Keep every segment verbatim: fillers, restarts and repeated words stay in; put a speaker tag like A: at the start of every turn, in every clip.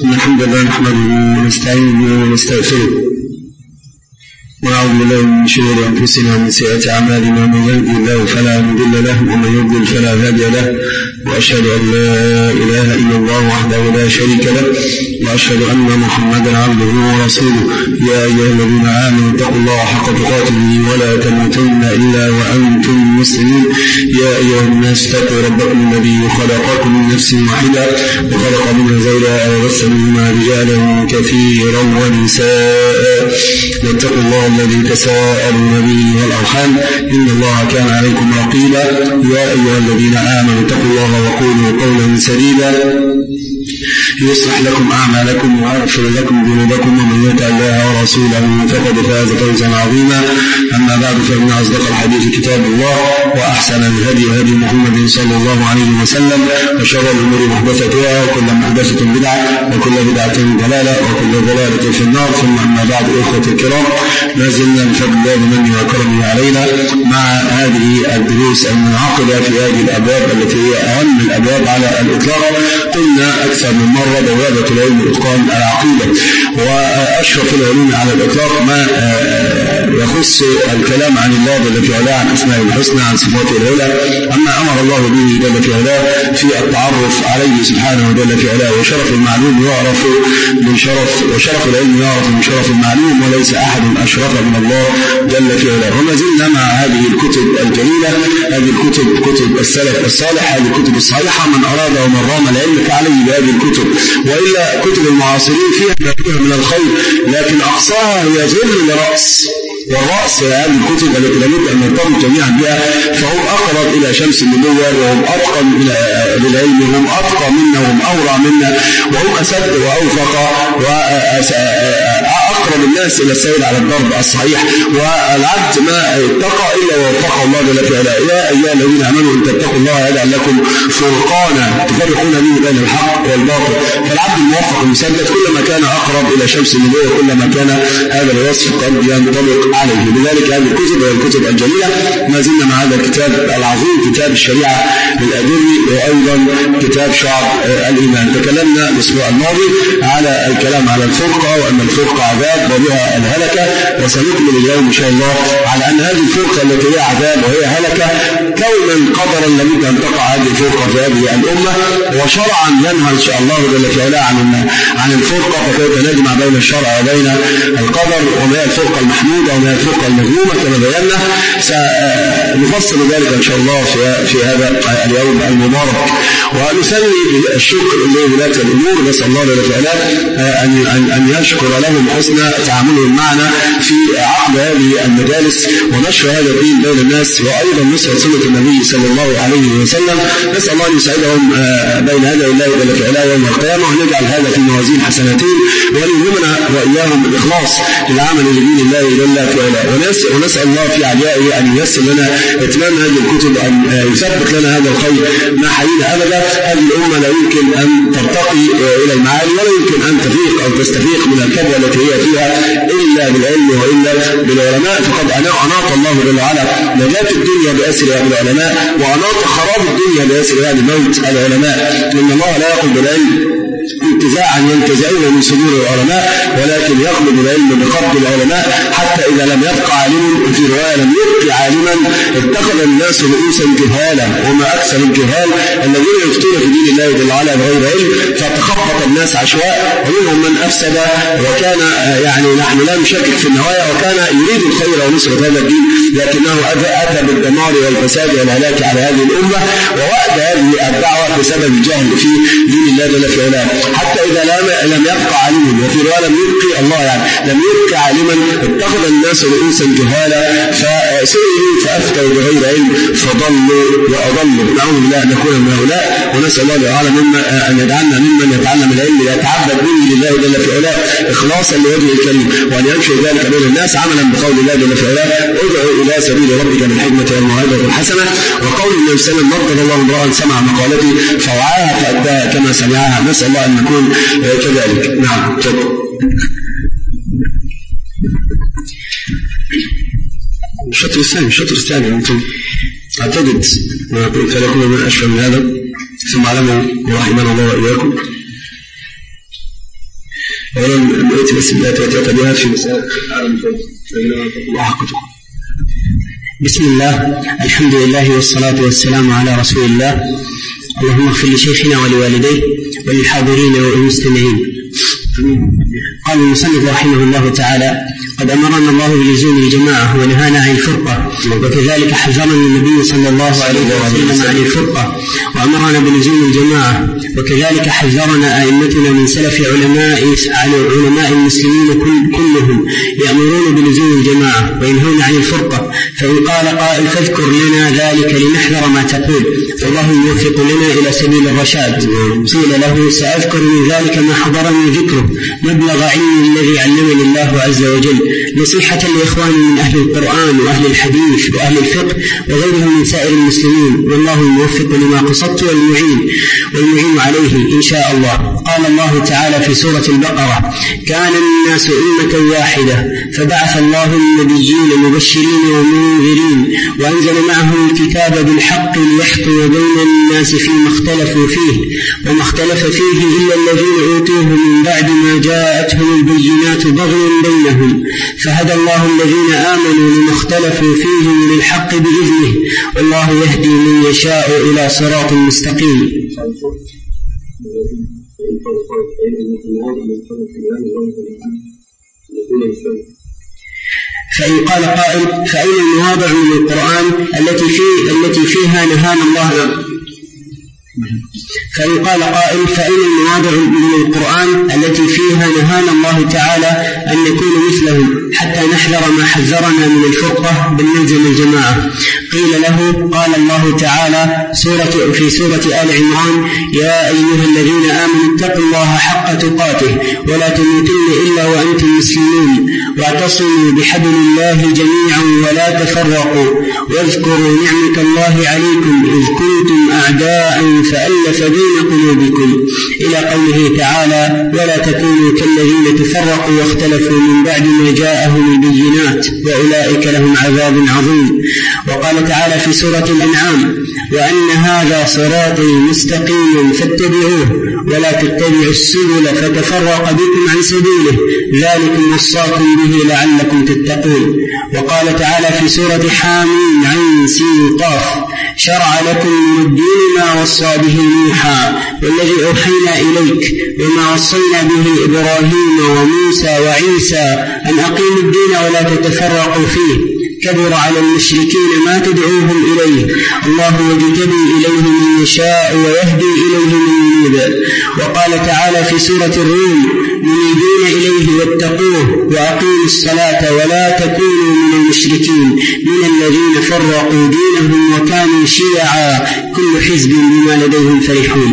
A: الحمد لله نحمده ونستعينه ونستغفره ونعوذ بالله من شرور أنفسنا ومن سيئات أعمالنا، من يهده الله فلا مضل له ومن يضلل فلا هادي له، وأشهد أن لا إله إلا الله وحده لا شريك له، وأشهد أن محمدا عبده ورسوله. يا أيها الذين آمنوا اتقوا الله حق تقاته ولا تموتن إلا وأنتم مسلمون. يا أيها الناس اتقوا ربكم الذي خلقكم من نفس واحدة وخلق منها زوجها وبث منهما رجالا كثيرا ونساء، واتقوا الله الذي تساءلون به والأرحام إن الله كان عليكم رقيبا. يا أيها الذين آمنوا اتقوا الله وقولوا قولا سديدا يصلح لكم أعمالكم ويغفر لكم ذنوبكم، ومن يطع الله ورسوله فقد فاز فوزا عظيما. أما بعد، فإن أصدق الحديث كتاب الله، وأحسن الهدي هدي محمد صلى الله عليه وسلم، وشر الأمور محدثاتها، وكل محدثة بدعة، وكل بدعة ضلالة، وكل ضلالة في النار. ثم أما بعد، إخوة الكرام، ما زلنا بفضل الله بمنه وكرمه علينا مع هذه الدروس المنعقدة في هذه الأبواب التي هي أهم الأبواب على الإطلاق. قلنا أكثر من مرة بوابة العلم إتقان العقيدة، وأشرف العلوم على الإطلاق ما يخص الكلام عن الله جل في علاه، عن أسمائه الحسنى، عن صفاته العلى، أما أمر الله به جل في علاه في التعرف عليه سبحانه جل في علاه. وشرف المعلوم يعرف من شرف، وشرف العلم يعرف من شرف المعلوم، وليس أحد أشرف من الله جل في علاه. وما زلنا مع هذه الكتب الجليلة، هذه الكتب كتب السلف الصالح، هذه الكتب الصحيحة. من أراد ومن رام العلم فعليه بهذه الكتب، وإلا كتب المعاصرين فيها ما فيها من الخير، لكن أقصاها هي ظل لرأس، والرأس هذه الكتب التي لابد أن نرتبط جميعا بها. فهم أقرب إلى شمس النبوة، وهم أتقن للعلم، وهم أتقى منا، وهم أورع منا، وهم أسد وأوفق وأقرب الناس إلى السير على الضرب الصحيح. والعبد ما اتقى إلا ووفقه الله جل في علاه. يا أيها الذين آمنوا إن تتقوا الله يجعل لكم فرقانا تفرقون به بين الحق والباطل. فالعبد الموفق المسدد كلما كان أقرب إلى شمس النبوة كلما كان هذا الوصف قد ينطبق عليه. لذلك هذه الكتب هي الكتب الجليلة. ما زلنا مع هذا الكتاب العظيم، كتاب الشريعة للأجري، وأيضا كتاب شعب الإيمان. تكلمنا الأسبوع الماضي على الكلام على الفرقة، وأن الفرقة عذاب وبها الهلكة، وسنكمل اليوم إن شاء الله على أن هذه الفرقة التي هي عذاب وهي هلكة كونا قدرا لابد أن تقع هذه الفرقة في هذه الأمة، وشرعا ينهى إن شاء الله جل في علاه عن عن الفرقة، فكيف نجمع بين الشرع وبين القدر، وما هي الفرقة المحمودة وما هي الفرقة المذمومة كما بينا. سنفصل ذلك إن شاء الله في في هذا اليوم المبارك. ونسلي بالشكر لولاة الأمور، نسأل الله جل في علاه أن أن أن يشكر لهم حسن تعاملهم معنا في عقد هذه المجالس ونشر هذا الدين بين الناس، وأيضا نصرة سنة النبي صلى الله عليه وسلم. نسأل الله أن يسعدهم بين هذا الله جل في علاه يوم القيامة، ونجعل هذا في موازين حسناتهم، وأن يلهمنا وإياهم الإخلاص للعمل لدين الله جل في علاه. ونسأل الله في عليائه أن ييسر لنا إتمام هذه الكتب، أن يثبت لنا هذا الخير ما حيينا أبدا. هذه الأمة لا يمكن أن ترتقي إلى المعالي، ولا يمكن أن تفيق أو تستفيق من الكبوة التي هي فيها إلا بالعلم وإلا بالعلماء. فقد أناط الله جل وعلا نجاة الدنيا بأسرها بالعلماء، وأناط خراب الدنيا بأسرها بموت العلماء. إن الله لا يقل بالعلم انتزاعا ينتزعون من صدور العلماء، ولكن يقبل العلم بقبض العلماء، حتى إذا لم يبقى عالم، في رواية لم يبقى عالما، اتخذ الناس رؤوسا جهالا، وما أكثر الجهال الذين يفتون في دين الله جل وعلا بغير علم، فتخبط الناس عشواء، ومنهم من أفسد وكان يعني نحن لا نشكك في النوايا، وكان يريد الخير ونصرة هذا الدين، لكنه أتى بالدمار والفساد والهلاك على هذه الأمة، ووأد هذه الدعوة بسبب الجهل في دين الله جل في علاه. حتى إذا لم يبقى عالما، وفي رواية لم يبقي الله يعني لم يبقى عالما، اتخذ الناس رؤوسا جهالا، فسئلوا فأفتوا بغير علم فضلوا وأضلوا. نعوذ بالله أن نكون من هؤلاء، ونسأل الله تعالى أن يجعلنا ممن يتعلم العلم يتعبد به لله جل في علاه إخلاصا لوجهه الكريم، وأن ينشر ذلك بين الناس عملا بقول الله جل في علاه ادعو إلى سبيل ربك بالحكمة والموعظة الحسنة. وقول النبي صلى الله عليه وسلم نضر الله امرأ سمع مقالتي فوعاها فأداها كما سمعها. نسأل الله أن نكون كذلك. نعم تفضل. الشطر الثاني الشطر الثاني أنتم أعتقد فليكون من أشهر من هذا، ثم علموا رحمنا الله وإياكم أولا بقيت بس بداية تبيهات في مسألة عالم الفرد وحقته.
B: بسم الله، الحمد لله والصلاة والسلام على رسول الله. اللهم اغفر لشيخنا ولوالديه وللحاضرين والمستمعين. قال المصنف رحمه الله تعالى: قد أمرنا الله بلزوم الجماعة ونهانا عن الفرقة، وكذلك حذرنا النبي صلى الله عليه وسلم عن الفرقة وأمرنا بلزوم الجماعة، وكذلك حذرنا أئمتنا من سلف علماء علماء المسلمين كلهم يأمرون بلزوم الجماعة وينهون عن الفرقة. فإن قال قائل: فاذكر لنا ذلك لنحذر ما تقول، فالله يوفق لنا إلى سبيل الرشاد. قيل له: سأذكر من ذلك ما حضرني ذكره مبلغ علمي الذي علمني الله عز وجل، نصيحة لإخواني من أهل القرآن وأهل الحديث وأهل الفقه وغيرهم من سائر المسلمين، والله الموفق لما قصدت والمعين والمعين عليه إن شاء الله. قال الله تعالى في سورة البقرة: كان الناس أمة واحدة فبعث الله النبيين مبشرين ومنذرين وأنزل معهم الكتاب بالحق ليحكم بين الناس فيما اختلفوا فيه، وما اختلف فيه إلا الذين أوتوه من بعد ما جاءتهم البينات بغيا بينهم، فهدى الله الذين آمنوا لما اختلفوا فيه من الحق بإذنه، والله يهدي من يشاء إلى صراط مستقيم. فإن قال قائل: فأين المواضع من القرآن التي في التي فيها نهانا الله؟ فإن قال قائل: فإن المواضع من القرآن التي فيها نهانا الله تعالى أن نكون مثلهم حتى نحذر ما حذرنا من الفرقة بل نلزم الجماعة؟ قيل له: قال الله تعالى سورة في سورة آل عمران: يا أيها الذين آمنوا اتقوا الله حق تقاته ولا تموتن إلا وأنتم مسلمون، واعتصموا بحبل الله جميعا ولا تفرقوا، واذكروا نعمة الله عليكم إذ كنتم أعداء فألف بين قلوبكم، إلى قوله تعالى: ولا تكونوا كالذين تفرقوا واختلفوا من بعد ما جاءهم البينات وأولئك لهم عذاب عظيم. وقال تعالى في سورة الأنعام: وأن هذا صراطي مستقيما فاتبعوه ولا تتبعوا السبل فتفرق بكم عن سبيله، ذلكم وصاكم به لعلكم تتقون. وقال تعالى في سورة حاميم عين سين قاف: شرع لكم من الدين ما وصى به نوحا والذي أوحينا إليك وما وصينا به إبراهيم وموسى وعيسى أن أقيموا الدين ولا تتفرقوا فيه، كبر على المشركين ما تدعوهم إليه، الله يجتبي إليه من يشاء ويهدي إليه من ينيب. وقال تعالى في سورة الروم: منيبين إليه واتقوه وأقيموا الصلاة ولا تكونوا من المشركين من الذين فرقوا دينهم وكانوا شيعا كل حزب بما لديهم فرحون.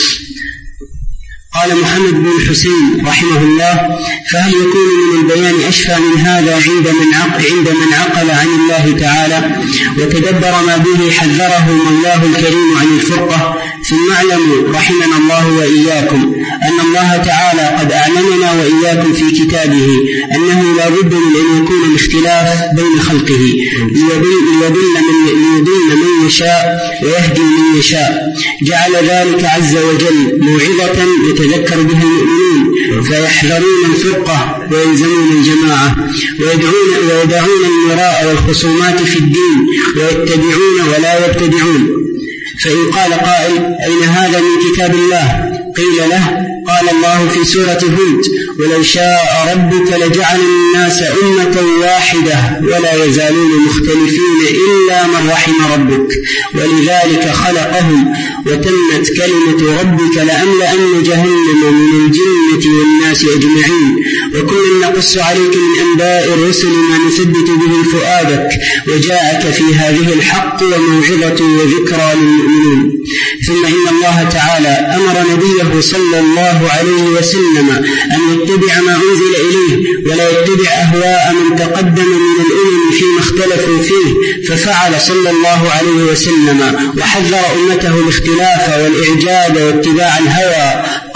B: قال محمد بن الحسين رحمه الله: فهل يكون من البيان أشفى من هذا عند من عقل, عند من عقل عن الله تعالى وتدبر ما به حذره مولاه الكريم عن الفرقة؟ ثم اعلموا رحمنا الله وإياكم أن الله تعالى قد أعلمنا وإياكم في كتابه أنه لا بد من أن يكون الاختلاف بين خلقه ليضل من, من يشاء ويهدي من يشاء. جعل ذلك عز وجل موعظة يتذكر بها المؤمنين فيحذرون الفرقة ويلزمون الجماعة ويدعون ويدعون المراء والخصومات في الدين ويتبعون ولا يبتدعون. فإن قال قائل: أين هذا من كتاب الله؟ قيل له: قال الله في سورة هود: ولو شاء ربك لجعل الناس أمة واحدة ولا يزالون مختلفين إلا من رحم ربك ولذلك خلقهم وتمت كلمة ربك لأملأن جهنم من الجنة والناس أجمعين، وكنا نقص عليك من أنباء الرسل ما نثبت به فؤادك وجاءك في هذه الحق وموعظة وذكرى للمؤمنين. ثم إن الله تعالى أمر نبيه صلى الله عليه وسلم أن يتبع ما أنزل إليه ولا يتبع أهواء من تقدم من الأمم فيما اختلفوا فيه، ففعل صلى الله عليه وسلم وحذر أمته الاختلاف والإعجاب واتباع الهوى.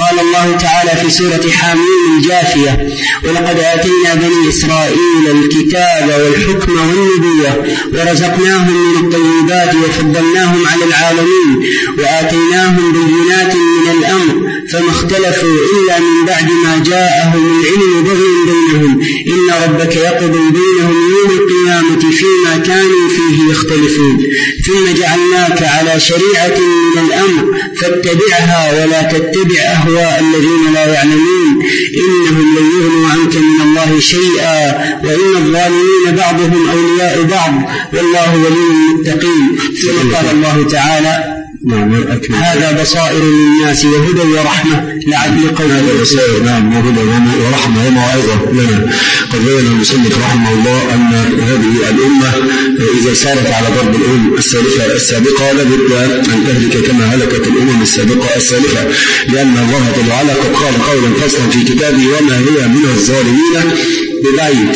B: قال الله تعالى في سورة حاميم الجاثية: ولقد آتينا بني إسرائيل الكتاب والحكم والنبوة ورزقناهم من الطيبات وفضلناهم على العالمين وآتيناهم بينات من الأمر فما اختلفوا إلا من بعد ما جاءهم العلم بغيا بينهم إن ربك يقضي بينهم يوم القيامة فيما كانوا فيه يختلفون ثم جعلناك على شريعة من الأمر فاتبعها ولا تتبع أهواء الذين لا يعلمون إنهم لن يغنوا عنك من الله شيئا وإن الظالمين بعضهم أولياء بعض والله ولي المتقين. ثم قال الله تعالى: هذا بصائر للناس وهدى ورحمة لعل قوم
A: يؤمنون. نعم، وهدى ورحمة وموعظة لنا. قد بين المصنف رحمه الله أن هذه الأمة إذا سارت على ضرب الأمم السالفة السابقة لابد أن تهلك كما هلكت الأمم السابقة السالفة، لأن الله جل وعلا قد قال قولا فصلا في كتابه: وما هي من الظالمين ببعيد.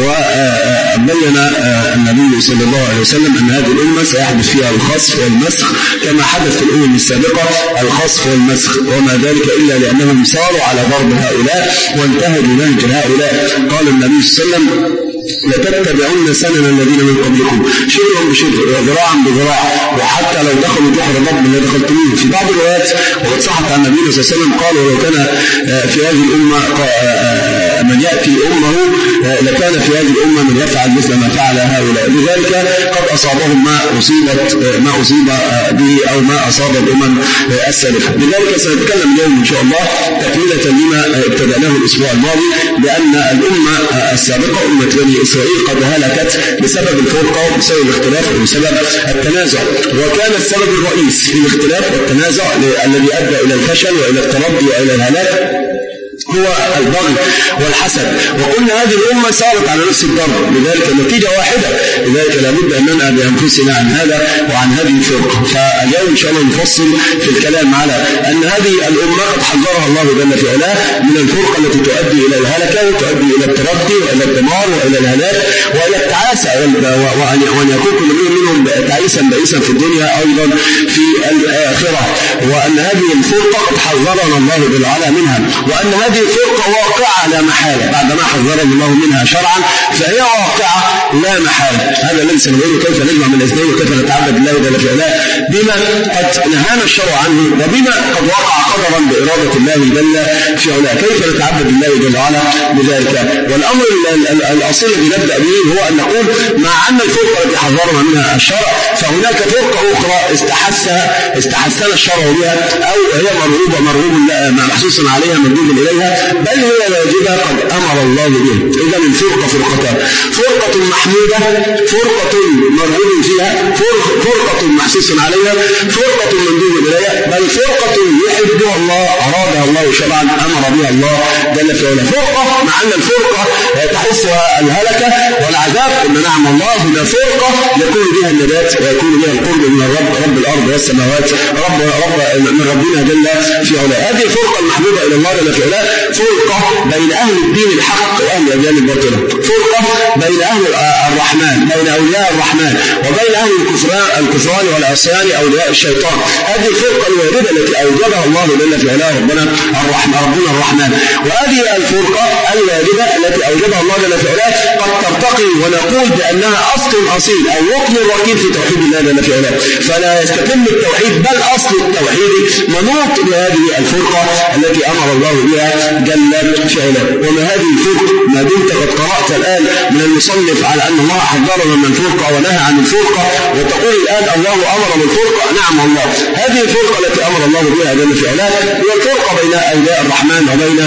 A: وبين النبي صلى الله عليه وسلم أن هذه الأمة سيحدث فيها الخسف والمسخ كما حدث في الأمم السابقة الخسف والمسخ، وما ذلك إلا لأنهم ساروا على ضرب هؤلاء وانتهجوا نهج هؤلاء. قال النبي صلى الله عليه وسلم: لتتبعون سنن الذين من قبلكم شبرا بشبر وذراعا بذراع وحتى لو دخلوا جحر ضب لدخلتموه. في بعض الروايات وقد صحت عن النبي صلى الله عليه وسلم قال: ولو كان في هذه الأمة من يأتي أمه لكان في هذه الأمة من يفعل مثل ما فعل هؤلاء. لذلك قد أصابهم ما أصيبت ما أصيب به أو ما أصاب الأمم السالفة. لذلك سنتكلم اليوم إن شاء الله تكملة لما ابتدأناه الأسبوع الماضي، لأن الأمة السابقة أمة بني إسرائيل قد هلكت بسبب الفرقة وبسبب الاختلاف وبسبب التنازع، وكان السبب الرئيس في الاختلاف والتنازع الذي أدى إلى الفشل وإلى التردي وإلى الهلاك هو البغي والحسد. وقلنا هذه الأمة سارت على نفس الضرب، لذلك النتيجة واحدة. لذلك لابد أن ننأى بأنفسنا عن هذا وعن هذه الفرقة. فاليوم إن شاء الله نفصل في الكلام على أن هذه الأمة قد حذرها الله جل في علاه من الفرقة التي تؤدي إلى الهلكة وتؤدي إلى التردي وإلى الدمار وإلى الهلاك وإلى التعاسة، وأن يكون كل منهم تعيسا بئيسا في الدنيا أيضا في الآخرة. وأن هذه الفرقة قد حذرنا الله جل وعلا منها، وأن هذه الفرقة واقعة لا محالة بعدما حذرنا الله منها شرعا، فهي واقعة لا محالة. هذا الذي سنقوله كيف نجمع من الاثنين وكيف نتعبد الله جل في علاه بما قد نهانا الشرع عنه وبما قد وقع قدرا بإرادة الله جل في علاه. كيف نتعبد الله جل وعلا بذلك؟ والأمر الأصيل الذي نبدأ به هو أن نقول مع أن الفرقة التي حذرنا منها الشرع فهناك فرقة أخرى استحسها استحسنا الشرع بها أو هي مرغوبة مرغوب محسوس عليها مندوب إليها، بل هي واجبة قد أمر الله بها. إذا الفرقة فرقتان: فرقة محمودة، فرقة مرغوب فيها، فرقة محسوس عليها، فرقة مندوب إليها، بل فرقة يحبها الله أرادها الله شرعا أمر بها الله جل في علاه. فرقة مع أن الفرقة تحثها الهلكة والعذاب، إن نعم الله هنا فرقة يكون بها النجاة ويكون بها القرب من الرب رب الأرض والسماوات رب رب من ربنا جل في علاه. هذه الفرقة المحبوبة إلى الله جل في علاه فرقة بين أهل الدين الحق وأهل الأديان الباطلة، فرقة بين أهل الرحمن بين أولياء الرحمن وبين أهل الكفران الكفران والعصيان أولياء الشيطان. هذه الفرقة الواردة التي أوجدها الله جل في علاه ربنا الرحمن ربنا الرحمن. وهذه الفرقة الواردة التي أوجدها الله جل في علاه قد ترتقي ونقول بأنها أصل أصيل أو ركن ركين في توحيد الله جل في علاه، فلا يستتم التوحيد بل أصل التوحيد منوط بهذه الفرقة التي أمر الله بها جل في علاه. وما هذه الفرقة؟ ما دمت قد قرأت الآن من المصنف على أن الله حذرنا من الفرقة ونهى عن الفرقة، وتقول الآن الله أمر بالفرقة. نعم والله، هذه الفرقة التي أمر الله بها جل في علاه هي الفرقة بين أولياء الرحمن وبين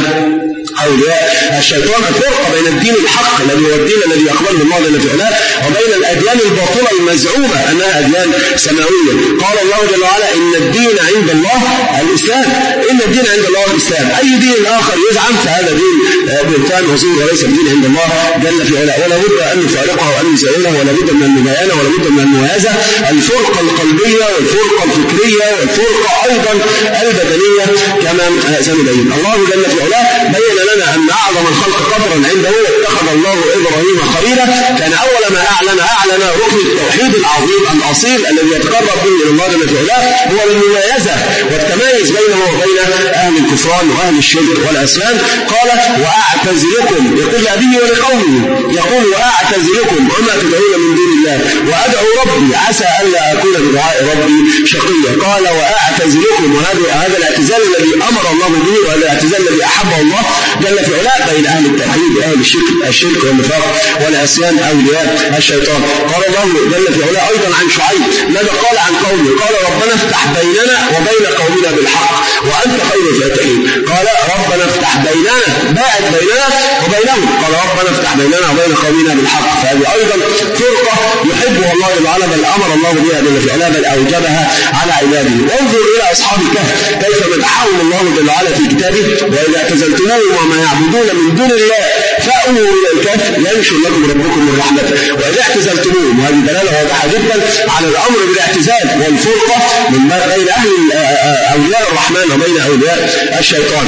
A: أولياء الشيطان، الفرقة بين الدين الحق الذي هو الدين الذي يقبله الله جل في علاه وبين الأديان الباطلة المزعومة أنها أديان سماوية. قال الله جل وعلا: إن الدين عند الله الإسلام. إن الدين عند الله الإسلام. أي دين آخر يزعم فهذا دين بهتان وزور وليس الدين عند الله جل في علاه، ولا بد أن نفارقه وأن نزيله، ولا بد من المباينة ولا بد من الموازة. الفرقة القلبية والفرقة الفكرية والفرقة أيضا البدنية كما سنبين. الله جل في علاه بين لنا أن أعظم الخلق قدرا عنده اتخذ الله إبراهيم خليلا. كان أول ما أعلن أعلن ركن التوحيد العظيم الأصيل الذي يتقرب به إلى الله جل في علاه هو المميزة والتميز يميز بينه وبين أهل الكفران وأهل الشرك والعصيان. قال وأعتزلكم، يقول لأبيه ولقومه، يقول وأعتزلكم وما تدعون من دون الله وأدعو ربي عسى ألا أكون بدعاء ربي شقيا. قال وأعتزلكم، وهذا هذا الاعتزال الذي أمر الله به وهذا الاعتزال الذي أحبه الله جل في علاه بين أهل التوحيد وأهل الشرك الشرك والنفاق والعصيان أولياء الشيطان. قال الله جل في علاه أيضا عن شعيب ماذا قال عن قومه؟ قال ربنا افتح بيننا وبين قومنا بالحق وأنت خير الفاتحين. قال ربنا افتح بيننا، باعد بيننا وبينهم، قال ربنا افتح بيننا وبين قومنا بالحق. فهذه أيضا فرقة يحبها الله تعالى بل أمر الله بها جل في علاه بل أوجبها على عباده. وانظر إلى أصحاب الكهف كيف مدحهم الله جل وعلا في كتابه وإذا اعتزلتموهم وما يعبدون من دون الله فأووا إلى الكهف ينشر لكم ربكم من رحمته. وإذا اعتزلتموهم، وهذه دلالة واضحة جدا على الأمر بالاعتزال والفرقة من بين أهل أولياء الرحمن وبين أولياء الشيطان.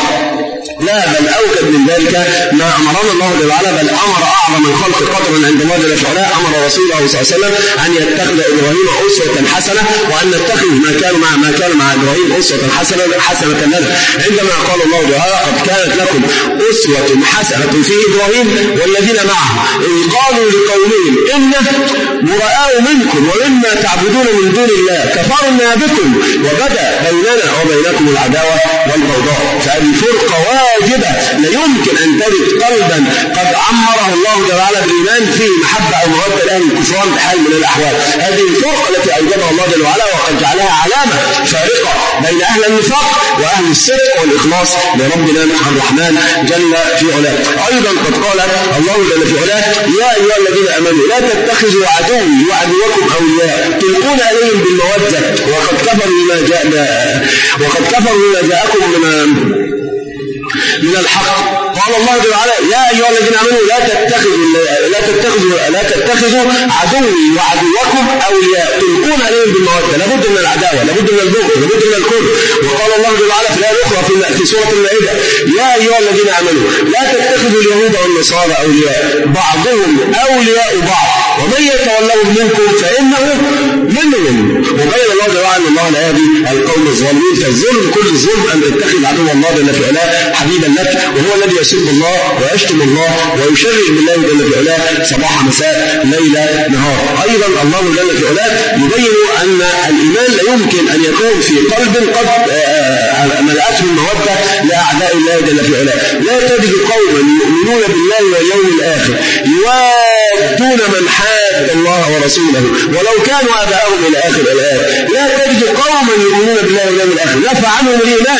A: لا بل أوجد من ذلك ما أمرنا الله جل وعلا بل أمر أعظم الخلق قدرا عند الله جل وعلا، أمر رسوله صلى الله عليه وسلم أن يتخذ إبراهيم أسوة حسنة وأن نتخذ ما كان مع ما كان مع إبراهيم أسوة حسنة حسنة لنا. عندما قال الله جل وعلا قد كانت لكم أسوة حسنة في إبراهيم والذين معه إذ قالوا لقومهم إنا براء منكم ومما تعبدون من دون الله كفرنا بكم وبدأ بيننا وبينكم العداوة والبغضاء. فهذه فرقة واجبة لا يمكن أن تجد قلبا قد عمره الله جل وعلا بالإيمان فيه محبة أو مودة لأهل الكفران بحال من الأحوال. هذه الفرقة التي أوجبها الله جل وعلا وقد جعلها علامة فارقة بين أهل النفاق وأهل الصدق والإخلاص لربنا الرحمن جل في علاه. أيضا قد قال الله جل في علاه يا أيها الذين آمنوا لا تتخذوا عدوي وعدوكم أولياء تلقون عليهم بالمودة وقد كفروا بما جاء وقد كفروا بما جاءكم من من الحق. قال الله جل وعلا يا أيها الذين آمنوا لا تتخذوا لا تتخذوا لا تتخذوا عدوي وعدوكم أولياء تلقون عليهم بالمودة. لابد من العداوة، لابد من البغض، لابد من الكفر. وقال الله جل وعلا في الآية الأخرى في سورة المائدة يا أيها الذين آمنوا لا تتخذوا اليهود والنصارى أولياء بعضهم أولياء بعض ومن يتولهم منكم فإنه منهم. وبين الله جل وعلا أن الله لا يهدي القوم الظالمين. فالظلم كل الظلم أن تتخذ عدو الله جل في علاه حبيبا لك وهو الذي يسب الله ويشتم الله ويشرك بالله جل في علاه صباح مساء ليل نهار. أيضا الله جل في علاه يبين أن الإيمان لا يمكن أن يكون في قلب قد ملأته المودة لأعداء الله جل في علاه. لا تجد قوما يؤمنون بالله واليوم الآخر يوادون من حاد الله ورسوله ولو كانوا آباءهم إلى آخر الآية. لا تجد قوما يؤمنون بالله واليوم الآخر نفع عنهم الإيمان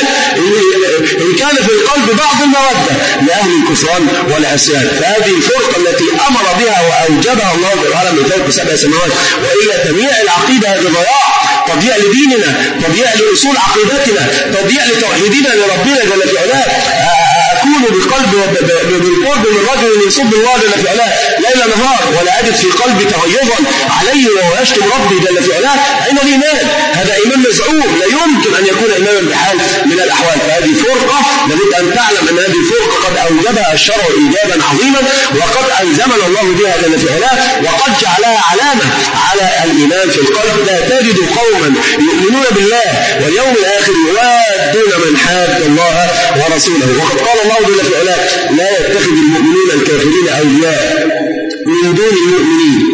A: إن كان في القلب بعض المودة لأهل الكفران والعصيان. فهذه الفرقة التي أمر بها وأوجبها الله تعالى من فوق سبع سماوات. وإلا تضييع العقيدة هذا ضياع، تضييع لديننا، تضييع لأصول عقيدتنا، تضييع لتوحيدنا لربنا جل في علاه. أكون بقلب بالقرب من رجل يصب الله جل في علاه ليل نهار ولا أجد في قلبي تغيظا عليه وهو يشتم ربي جل في علاه، أين الإيمان؟ هذا إيمان مزعوم لا يمكن أن يكون إيمانا بحال من الأحوال. فهذه فرقة لابد أن تعلم أن هذه الفرقة قد أوجبها الشرع إيجابا عظيما وقد ألزمنا الله بها جل في علاه وقد جعلها علامة على الإيمان في القلب. لا تجد قوما يؤمنون بالله واليوم الآخر يوادون من حاد الله ورسوله. وقد قال الله جل في علاه لا يتخذ المؤمنون الكافرين أولياء من دون المؤمنين.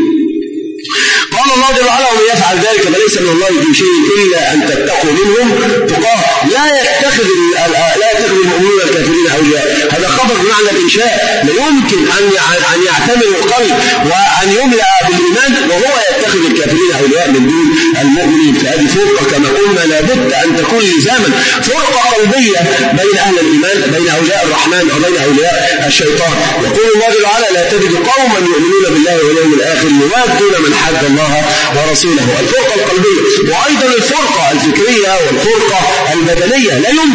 A: قال الله جل وعلا ومن يفعل ذلك فليس من الله في شيء إلا أن تتقوا منهم تقاه. لا يتخذ لا يتخذ المؤمنون الكافرين أولياء. هذا خبر بمعنى الإنشاء. لا يمكن أن أن يعتمر القلب وأن يملأ بالإيمان وهو يتخذ الكافرين أولياء من دون المؤمنين. فهذه فرقة كما قلنا لابد أن تكون لزاما فرقة قلبية بين أهل الإيمان بين أولياء الرحمن وبين أولياء الشيطان. يقول الله جل وعلا لا تجد قوما يؤمنون بالله واليوم الآخر يوادون من حاد الله ورسوله. الفرقة القلبية وأيضا الفرقة الفكرية والفرقة البدنية. لا يمكن أن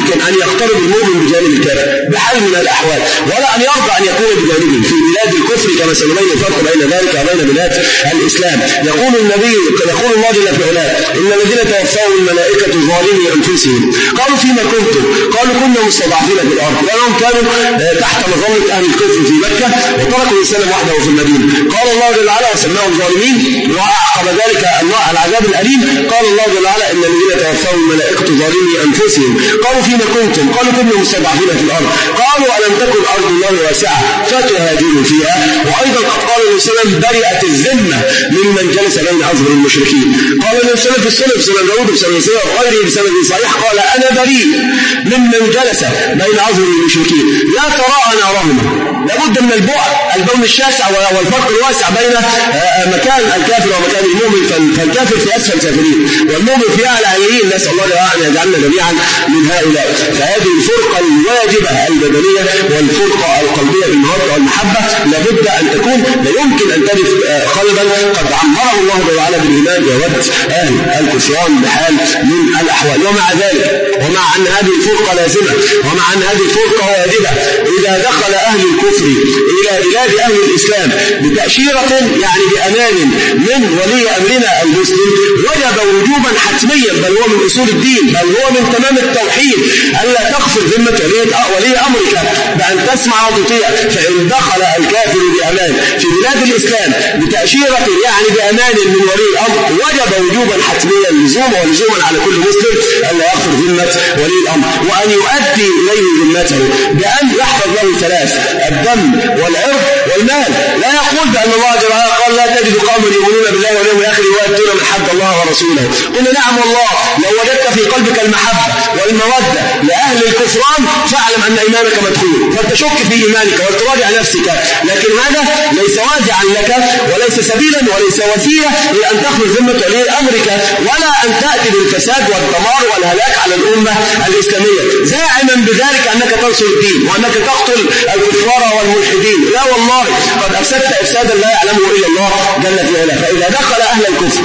A: يقترب المؤمن بجانب الكافر بحال من الأحوال، ولا أن يرضى أن يكون بجانبه في بلاد الكفر، كما سنبين الفرق بين ذلك وبين بلاد الإسلام. يقول النبي يقول الله جل في علاه: إن الذين توفاهم الملائكة ظالمي أنفسهم قالوا فيما كنتم؟ قالوا كنا مستضعفين في الأرض، لأنهم كانوا تحت مظلة أهل الكفر في مكة وتركوا الإسلام وحده في المدينة. قال الله جل وعلا: وسماهم ظالمين، وأعقب ذلك أنواع العذاب الأليم. قال الله جل وعلا: إن الذين توفاهم الملائكة ظالمي أنفسهم قالوا فيما كنتم؟ قالوا كنا مستضعفين في الأرض. قالوا: ألم تكن أرض الله واسعة فتهاجروا فيها؟ وأيضا قد قال النبي صلى الله عليه وسلم: برئت الذمة ممن جلس بين أظهر المشركين. قال النبي صلى الله عليه وسلم في السنة في سنن داود بسنن سنة وغيره بسند صحيح، قال: أنا بريء ممن جلس بين أظهر المشركين لا تراءى نارهما. لابد من البعد، البون الشاسع والفرق الواسع بين مكان الكافر ومكان المؤمن، فالكافر في أسفل سافلين والمؤمن في أعلى عليين. نسأل الله أن يجعلنا جميعا من هؤلاء. فهذه الفرقة الواجبة البدنية والفرقة القلبية بالمودة والمحبة لابد أن تكون، لا يمكن أن تلف قلبا قد عمره الله تعالى بالإيمان يود أهل الكفران بحال من الأحوال. ومع ذلك، ومع أن هذه الفرقة لازمة، ومع أن هذه الفرقة واجبة، إذا دخل أهل الكفر إلى بلاد أهل الإسلام بتأشيرة يعني بأمان من ولي أمرنا المسلم، وجب وجوبا حتميا، بل هو من أصول الدين، بل هو من تمام التوحيد، ألا تغفر ذمة ولي أمرك بأن تسمع وتطيع. فإن دخل الكافر بأمان في بلاد الإسلام بتأشيرة يعني بأمان من ولي الأمر، وجب وجوبا حتميا لزوما ولزوما على كل مسلم ألا يغفر ذمة ولي الأمر، وأن يؤدي إليه ذمته بأن يحفظ له ثلاث: الدم والعرض والمال. لا يقول بأن الله جل وعلا قال: لا تجد قوما يؤمنون بالله واليوم الآخر يؤدون من حد الله ورسوله. قلنا: نعم والله، لو وجدت في قلبك المحبة والمودة لأهل الكفران فاعلم أن إيمانك مدخول، فتشك في إيمانك وتراجع نفسك، لكن هذا ليس وازعا لك وليس سبيلا وليس وسيلة إلى أن تخرج ذمة ولي أمرك، ولا أن تأتي بالفساد والدمار والهلاك على الأمة الإسلامية زاعما بذلك أنك تنصر الدين وأنك تقتل الكفار والملحدين. لا والله، قد أفسدت إفسادا لا يعلمه إلا الله جل في علاه. فإذا دخل أهل الكفر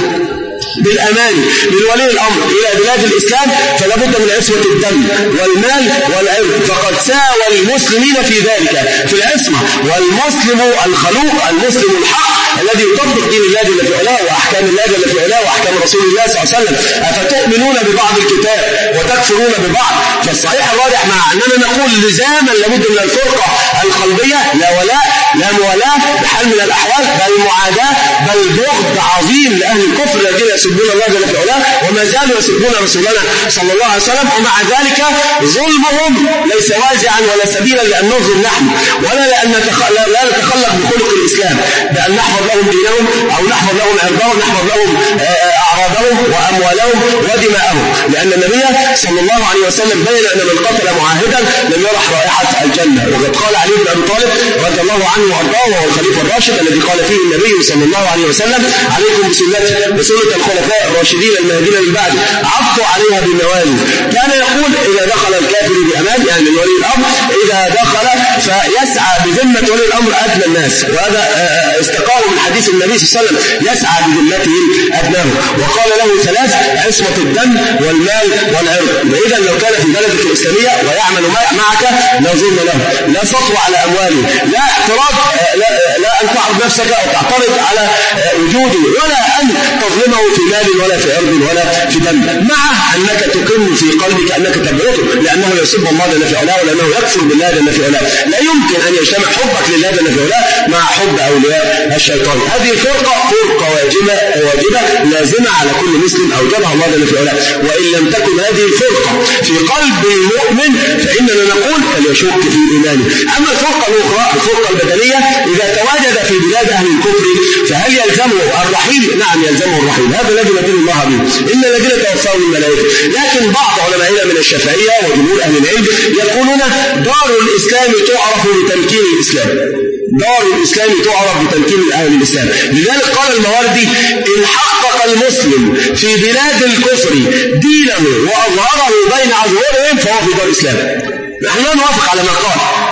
A: بالأمان من ولي الأمر إلى بلاد الإسلام فلا بد من عصمة الدم والمال والعرض، فقد ساوى المسلمين في ذلك في العصمة. والمسلم الخلوق، المسلم الحق الذي يطبق دين الله جل في علاه وأحكام الله جل في علاه وأحكام رسول الله صلى الله عليه وسلم. أفتؤمنون ببعض الكتاب وتكفرون ببعض؟ فالصحيح الراجح مع أننا نقول لزاما لابد من الفرقة القلبية، لا ولاء لا موالاة بحال من الأحوال، بل معاداة، بل بغض عظيم لأهل الكفر الذين يسبون الله جل في علاه وما زالوا يسبون رسولنا صلى الله عليه وسلم. ومع ذلك ظلمهم ليس وازعا ولا سبيلا لأن نظلم نحن، ولا لأن لا نتخلق بخلق الإسلام بأن نحفظ لهم دينهم أو نحفظ لهم عرضهم، نحفظ لهم أعراضهم وأموالهم ودماءهم، لأن النبي صلى الله عليه وسلم بين أن من قتل معاهدا لم يرح رائحة الجنة. وقد قال علي بن أبي طالب رضي الله عنه وأرضاه وهو الخليفة الراشد الذي قال فيه النبي صلى الله عليه وسلم: عليكم بسنتي وسنة الخلفاء الراشدين المهديين من بعد، عضوا عليها بالنواجذ. كان يقول: إذا دخل الكافر بأمان يعني من ولي الأمر، إذا دخل فيسعى بذمة ولي الأمر أدنى الناس، وهذا استقاه من حديث النبي صلى الله عليه وسلم: يسعى بذمته أدناه. وقال له ثلاث: عصمة الدم والمال والعرض. إذا لو كان في بلدك الإسلامية ويعمل معك لا ظلم له، لا سطو على أمواله، لا اعتراض، لا, لا أن تعرض نفسك أو تعترض على وجوده، ولا أن تظلمه في مال ولا في عرض ولا في دم، مع أنك تكن في قلبك أنك تبغضه لأنه يسب الله جل في علاه ولأنه يكفر بالله جل في علاه. لا يمكن أن يجتمع حبك لله جل في علاه مع حب أولياء الشيطان. هذه فرقة فرقة واجبة واجبة لازمة على كل مسلم أوجبها الله جل في علاه. وإن لم تكن هذه الفرقة في قلب المؤمن فإننا نقول فليشك في إيمانه. أما الفرقة الأخرى الفرقة البدنية إذا تواجد في بلاد أهل الكفر فهل يلزمه الرحيل؟ نعم يلزمه الرحيل، هذا الذي ندين الله به، إن الذين توفاهم الملائكة. لكن بعض علمائنا من الشافعية وجمهور أهل العلم يقولون دار الإسلام تعرف بتمكين الإسلام، دار الإسلام تعرف بتمكين أهل الإسلام. لذلك قال المواردي: إن حقق المسلم في بلاد الكفر دينه وأظهره بين أظهرهم فهو في دار الإسلام. نحن لا نوافق على ما قال،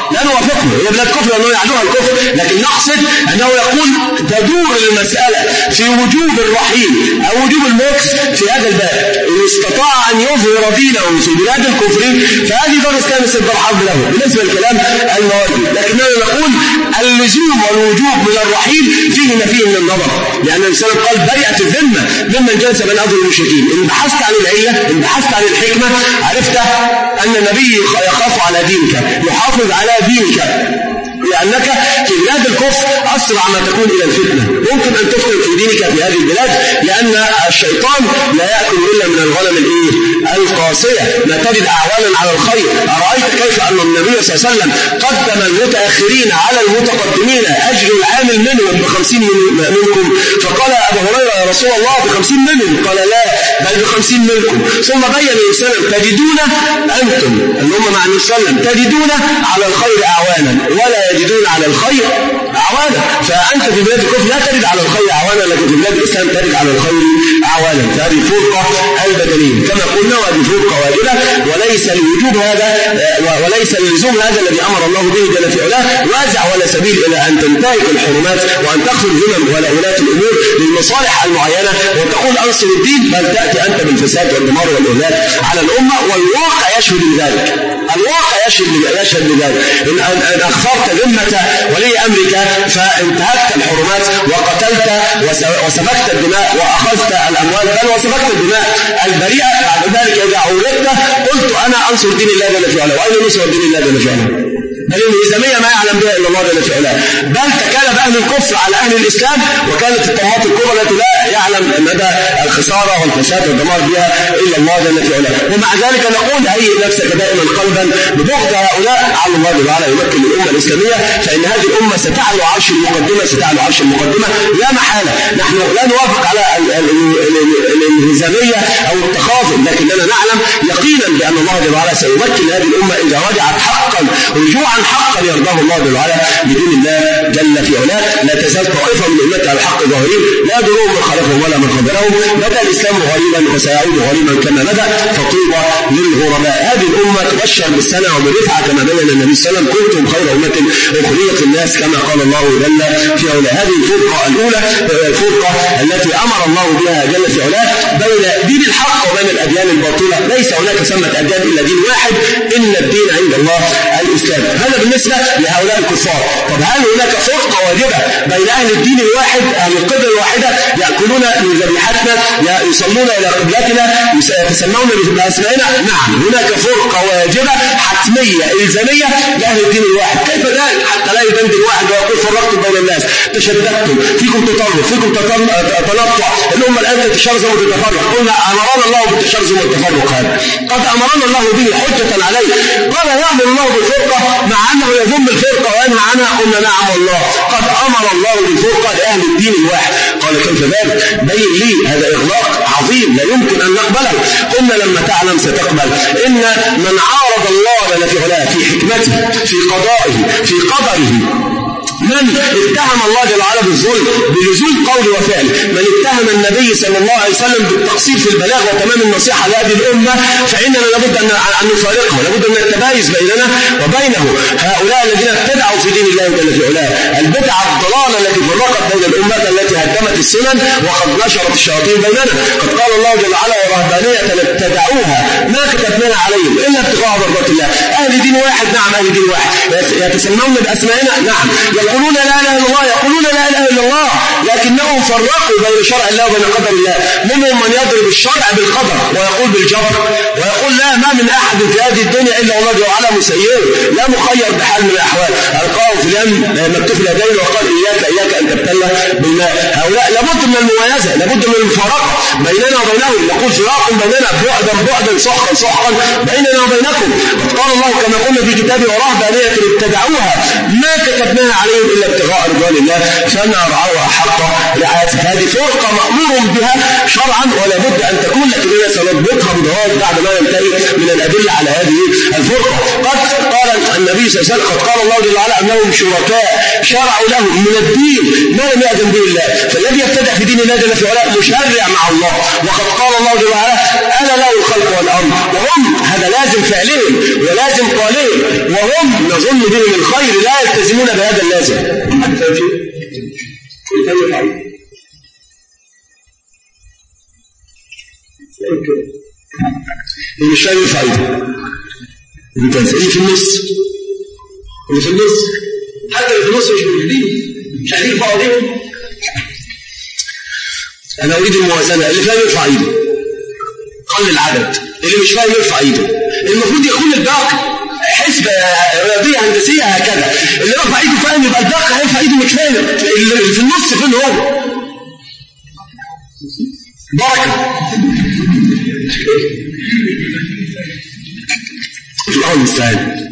A: لا نوافقه، هي بلاد كفر لأنه يعدوها الكفر، لكن نقصد أنه يقول تدور المسألة في وجوب الرحيل أو وجوب المكس في هذا الباب. إن استطاع أن يظهر دينه في بلاد الكفر فهذه دار الإسلام استدار حرب له بالنسبة للكلام المواجب. لكننا نقول اللزوم والوجوب من الرحيل فيه ما فيه من النظر، لأن الإنسان قال برئت الذمة ممن جلس بين أرض المشركين. إن بحثت عن العلة، إن بحثت عن الحكمة، عرفت أن النبي يخاف على دينك، يحافظ على دينك، لأنك في بلاد الكفر أسرع ما تكون إلى الفتنة. ممكن أن تفطن في دينك في هذه البلاد، لأن الشيطان لا يأكل إلا من الغنم الإيه؟ القاسية، ما تجد أعوانا على الخير. أرأيت كيف أن النبي صلى الله عليه وسلم قدم المتأخرين على المتقدمين، أجر العامل منهم بخمسين من منكم، فقال أبو هريرة يا رسول الله بخمسين منهم؟ قال لا بل بخمسين منكم. ثم بين الإنسان تجدون أنتم اللي هم مع النبي صلى الله عليه وسلم تجدون على الخير أعوانا ولا يجدون على الخير أعوانا. فأنت في بلاد الكفر لا تجد على الخير أعوانا، لكن في بلاد الإسلام تجد على الخير أعوانا. فهذه فرقة البدنية كما قلنا، وهذه فرقة واجبة، وليس الوجوب هذا وليس اللزوم هذا الذي أمر الله به جل في علاه واسع ولا سبيل إلى أن تنتهك الحرمات وأن تخرج ذمم ولا ولاة الأمور للمصالح المعينة وتقول أنصر الدين، بل تأتي أنت بالفساد والدمار والإهلاك على الأمة. والواقع يشهد بذلك، الواقع يشهد يشهد بذلك. إن أن أخفرت ذمة ولي أمرك فانتهكت الحرمات وقتلت وسفكت الدماء وأخذت الأموال، بل وسفكت الدماء البريئة. بعد ذلك إذا عورت قلت أنا أنصر دين الله جل في علاه. وأين نصر دين الله جل في علاه؟ بل الإلزامية ما يعلم بها إلا الله جل في علاه، بل تكالب أهل الكفر على أهل الإسلام، وكانت الطماط الكبرى التي لا يعلم مدى الخسارة والفساد والدمار بها إلا الله جل في علاه. ومع ذلك نقول هيئ نفسك دائما قلبا ببغض هؤلاء على الله تعالى يمكن الأمة الإسلامية، فإن هذه الأمة ستعلو عرش المقدمة ستعلو عرش المقدمة لا محالة. نحن لا نوافق على الانهزامية أو التخاذل، لكننا نعلم يقينا بأن الله جل وعلا سيمكن هذه الأمة إذا رجعت حقا رجوعا حقا يرضاه الله جل وعلا بدين الله جل في علاه. لا تزال طائفة من أمتها على الحق ظاهرين لا يضرهم من خلفهم ولا من خذلهم. بدأ الإسلام غريبا وسيعود غريبا كما بدأ، فطوبى للغرباء. هذه الأمة تبشر بالسنة وبالرفعة كما بين النبي صلى الله عليه وسلم كنتم خير أمة أخرجت للناس كما قال الله جل في علاه. هذه الفرقة الأولى، الفرقة التي أمر الله بها جل في علاه بين دين الحق وبين الأديان الباطلة. ليس هناك ثمة أديان إلا دين واحد، إن الدين عند الله الإسلام. هذا بالنسبة لهؤلاء الكفار. طب هل هناك فرقة واجبة بين أهل الدين الواحد، أهل القبلة الواحدة، يأكلون من ذبيحتنا، يصلون إلى قبلتنا، يتسمون بأسمائنا؟ نعم، هناك فرقة واجبة حتمية إلزامية لأهل الدين الواحد. كيف ذلك؟ حتى لا يدندن واحد ويقول فرقتم بين الناس، تشددتم، فيكم تطرف، فيكم تنطع، الأمة الآن تتشرذم وتتفرق. قلنا أمرنا الله بالتشرذم والتفرق، هذا قد أمرنا الله به حجة عليه. قال يأمر الله بالفرقة مع أنه يذم الفرقة وينهى عنها. قلنا نعم والله قد أمر الله بالفرقة لأهل الدين الواحد. قال كيف ذلك؟ بين لي، هذا إغلاق عظيم لا يمكن أن نقبله. قلنا لما تعلم ستقبل. إن من عارض الله جل في علاه في حكمته في قضائه في قدره، من اتهم الله جل وعلا بالظلم بلزوم قول وفعل، من اتهم النبي صلى الله عليه وسلم بالتقصير في البلاغ وتمام النصيحة لهذه الأمة، فإننا لابد أن نفارقه، لابد من التمايز بيننا وبينه. هؤلاء الذين ابتدعوا في دين الله جل في علاه البدعة الضلالة التي فرقت بين الأمة التي هدمت السنن وقد نشرت الشياطين بيننا. قد قال الله جل وعلا ورهبانية ابتدعوها ما كتبناها عليهم إلا ابتغاء مرضات الله. أهل دين واحد، نعم أهل دين واحد، يتسمون بأسمائنا، نعم، يقولون لا اله الا الله، يقولون لا اله الا الله، لكنهم فرقوا بين شرع الله وبين قدر الله. منهم من يضرب الشرع بالقدر ويقول بالجبر ويقول لا ما من احد في هذه الدنيا الا الله جل وعلا مسير، لا مخير بحال من الاحوال. القاه في اليم مكتوف اليدين وقال اياك اياك ان تبتلى بالماء. هؤلاء لابد من المميزه، لابد من المفارقه بيننا وبينهم. نقول فراق بيننا بعدا بعدا سحقا سحقا بيننا وبينكم. قد قال الله كما قلنا في كتابه ورهبانية ابتدعوها ما كتبناها عليهم إلا ابتغاء رضوان الله فما رعوها حق حق رعايته. فهذه فرقة مأمور بها شرعا ولا بد أن تكون، لكن هي سنضبطها بضوابط بعد ما ننتهي من الأدلة على هذه الفرقة. قد قال النبي صلى الله عليه وسلم قد قال الله جل وعلا أنهم شركاء شرعوا لهم من الدين ما لم يأذن به الله. فالذي يبتدع في دين الله جل في علاه مشرع مع الله. وقد قال الله جل وعلا أنا له الخلق والأمر، وهم هذا لازم فعلهم ولازم قولهم، وهم نظن بهم الخير لا يلتزمون بهذا اللازم. اللي مش فاهم فايدة اللي في النص اللي في النص حتى اللي في النص مش موجودين مش عايزين بعضهم. أنا أريد الموازنة. اللي فاهم يرفع ايده قل العدد، اللي مش فاهم يرفع ايده. المفروض يكون الباقي حسبة رياضية هندسية هكذا، اللي رفع ايده فاهم يبقى الباقي هيرفع ايده مش فاهم. اللي في النص فين هو؟ بركة الله المستعان.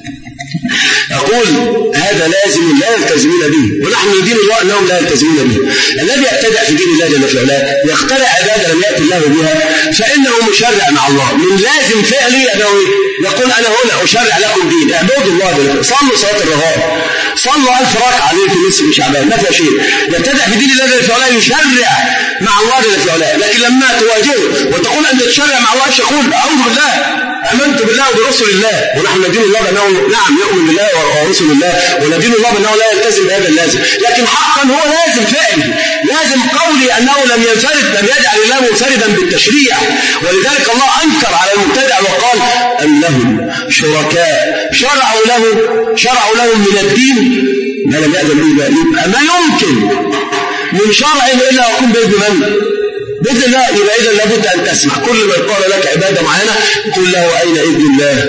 A: أقول هذا لازم لا يلتزمون به، ونحن ندين الله أنهم لا يلتزمون به. الذي يبتدع في دين الله جل في علاه يخترع عبادة لم يأتي الله بها فإنه مشرع مع الله. من لازم فعلي أنه يقول أنا هنا أشرع لكم دين، اعبدوا الله جل. صلوا صلاة الرغائب، صلوا ألف ركعة عليه في نصف من شعبان، ما في شيء. يبتدع في دين الله جل في علاه يشرع مع الله جل في علاه. لكن لما تواجهه وتقول أن تشرع مع الله، ايش يقول؟ أعوذ بالله، آمنت بالله وبرسل الله. ونحن ندين الله بأنه نعم يؤمن بالله ورسل الله، وندين الله بأنه لا يلتزم بهذا اللازم. لكن حقا هو لازم فعلي، لازم قولي أنه لم ينفرد، لم يجعل الله منفردا بالتشريع. ولذلك الله أنكر على المبتدع وقال أم لهم شركاء شرعوا له شرعوا لهم من الدين ما لم يأذن به. ما يمكن من شرع إلا يكون بإذن من؟ بإذن الله. يبقى إذا لابد أن تسمع كل ما يقال لك عبادة معينة قل له أين إذن الله؟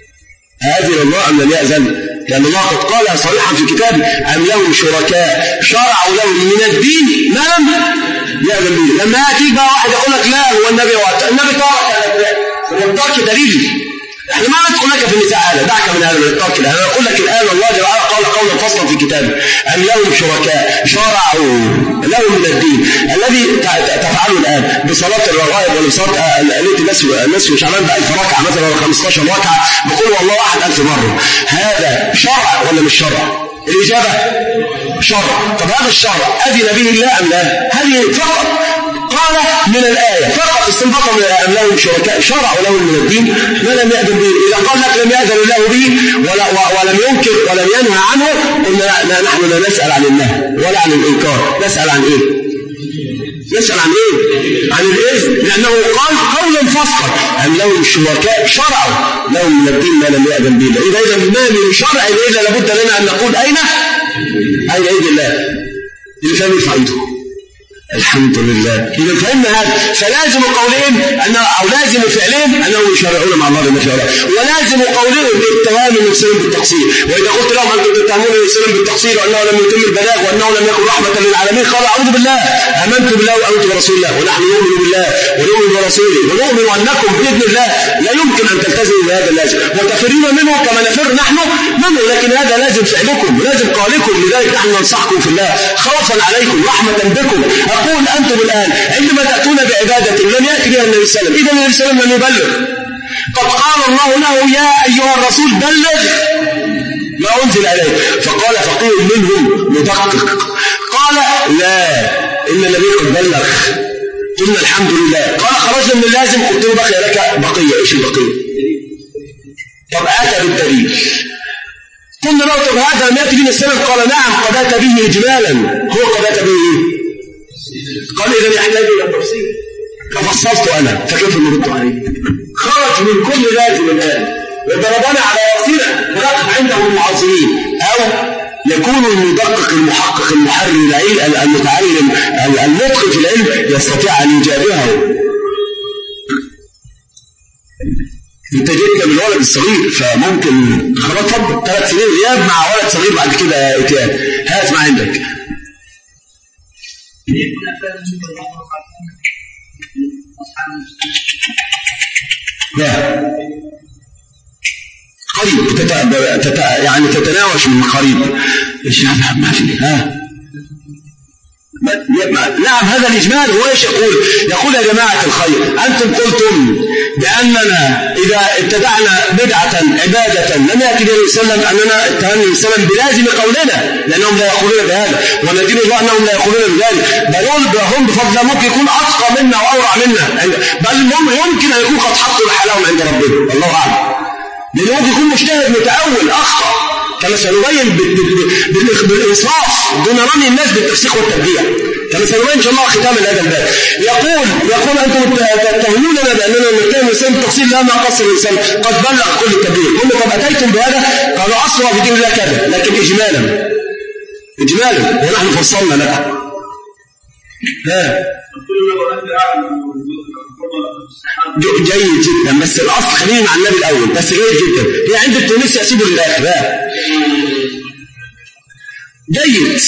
A: أذن الله أم لم يأذن؟ لأن الله قد قال صريحا في كتابه أم لهم شركاء شرعوا لهم من الدين ما لم يأذن به. لما يأتيك بقى واحد يقول لك لا هو النبي وقت النبي ترك فالترك دليل. احنا ما ندخل لك في النساء هذا، دعك من هذا الترك. انا اقول لك الان الله جل وعلا قال قولا فصلا في كتابه أم لهم شركاء شرعوا لهم من الدين الذي تفعله الان بصلاه الرغائب والصلاه التي نصف شعبان بألف ركعه مثلا ولا خمستاشر ركعه بقول والله احد ألف مره. هذا شرع ولا مش شرع؟ الإجابة شرع. طب هذا الشرع أذن به الله أم لا؟ هذه فقط قال من الآية فقط استنبط من أم لهم شركاء شرعوا لهم من الدين ما لم يأذن به. إذا قال لك لم يأذن الله به ولا ولم ينكر ولم ينهى عنه قلنا نحن لا نسأل عن النهي ولا عن الإنكار، نسأل عن إيه؟ نسأل عن إيه؟ عن الإذن، لأنه قال قولا فصلا أم لهم شركاء شرعوا لهم من الدين ما لم يأذن به. إذا إذا ما من شرع إلا لابد لنا أن نقول أين؟ أين إذن الله؟ اللي فهم يفعله الحمد لله. إذا فهمنا هذا فلازم قولهم أن أو لازم فعلهم أنهم يشرعون مع الله جل وعلا، ولازم قولهم بالتوام المسلم بالتقصير. وإذا قلت لهم أنتم تتهمون المسلم بالتقصير وأنه لم يتم البلاغ وأنه لم يكن رحمة للعالمين قال أعوذ بالله آمنت بالله وآمنت برسول الله ونحن نؤمن بالله ونؤمن برسوله ونؤمن أنكم بإذن الله لا يمكن أن تلتزموا بهذا اللازم وتفرون منه كما نفر نحن منه، لكن هذا لازم فعلكم ولازم قولكم. لذلك نحن ننصحكم في الله خوفا عليكم رحمة بكم. أقول أنتم الآن عندما تأتون بعبادة لم يأتي بها النبي صلى الله عليه وسلم، إذا النبي صلى الله عليه وسلم لم يبلغ. قد قال الله له يا أيها الرسول بلغ ما أنزل عليه. فقال فقير منهم مدقق قال لا إن النبي قد بلغ. قلنا الحمد لله. قال خرجنا من اللازم قلت له بقي لك بقية. إيش البقية؟ طب أتى بالدليل. قلنا له طب هذا لم يأتي به السلام قال نعم قد أتى به إجمالا. هو قد أتى به إيه؟ قال إذا يحتاج إلى تفصيل ففصلت أنا فكيف نرد عليه؟ خرج من كل لازم الآن وضربنا على وصيلة نقف عنده المعاصرين أو يكون المدقق المحقق المحرر المتعلم المتقن في العلم يستطيع أن يجابهه. انت جيت من الولد الصغير فممكن خلاص فضل ثلاث سنين غياب مع ولد صغير بعد كده اتيان هات ما عندك. لا قريب تت... تت... يعني تتناوش من قريب. ايش هذا ما في ها نعم هذا الإجمال هو ايش يقول؟ يقول يا جماعة الخير أنتم قلتم بأننا إذا ابتدعنا بدعة عبادة لم يأتي النبي صلى الله عليه وسلم أننا اتهمنا النبي صلى الله عليه وسلم بلازم قولنا لأنهم لا يقولون بهذا وندين الله أنهم لا يقولون بذلك بل هم بفضل ممكن يكون أتقى منا وأورع منا بل يمكن أن يكون قد حطوا الحلاوة عند ربهم الله أعلم لأنه ممكن يكون مجتهد متأول أخطأ كما سنبين بالإنصاف دون رمي الناس بالتفسيق والتبديع كما سنبين إن شاء الله ختام هذا الباب يقول يقول أنتم تتهموننا بأننا نتهم الإنسان بالتقصير لا ما قصر الإنسان قد بلغ كل التبديع قلنا طب أتيتم بهذا قالوا أصلا في دين الله كذا لكن إجمالا إجمالا ونحن فصلنا لك ها جيد جدا بس الأصل خلينا عن النبي الأول بس جيد جدا هي عند التونسي أسيبه للآخر جيد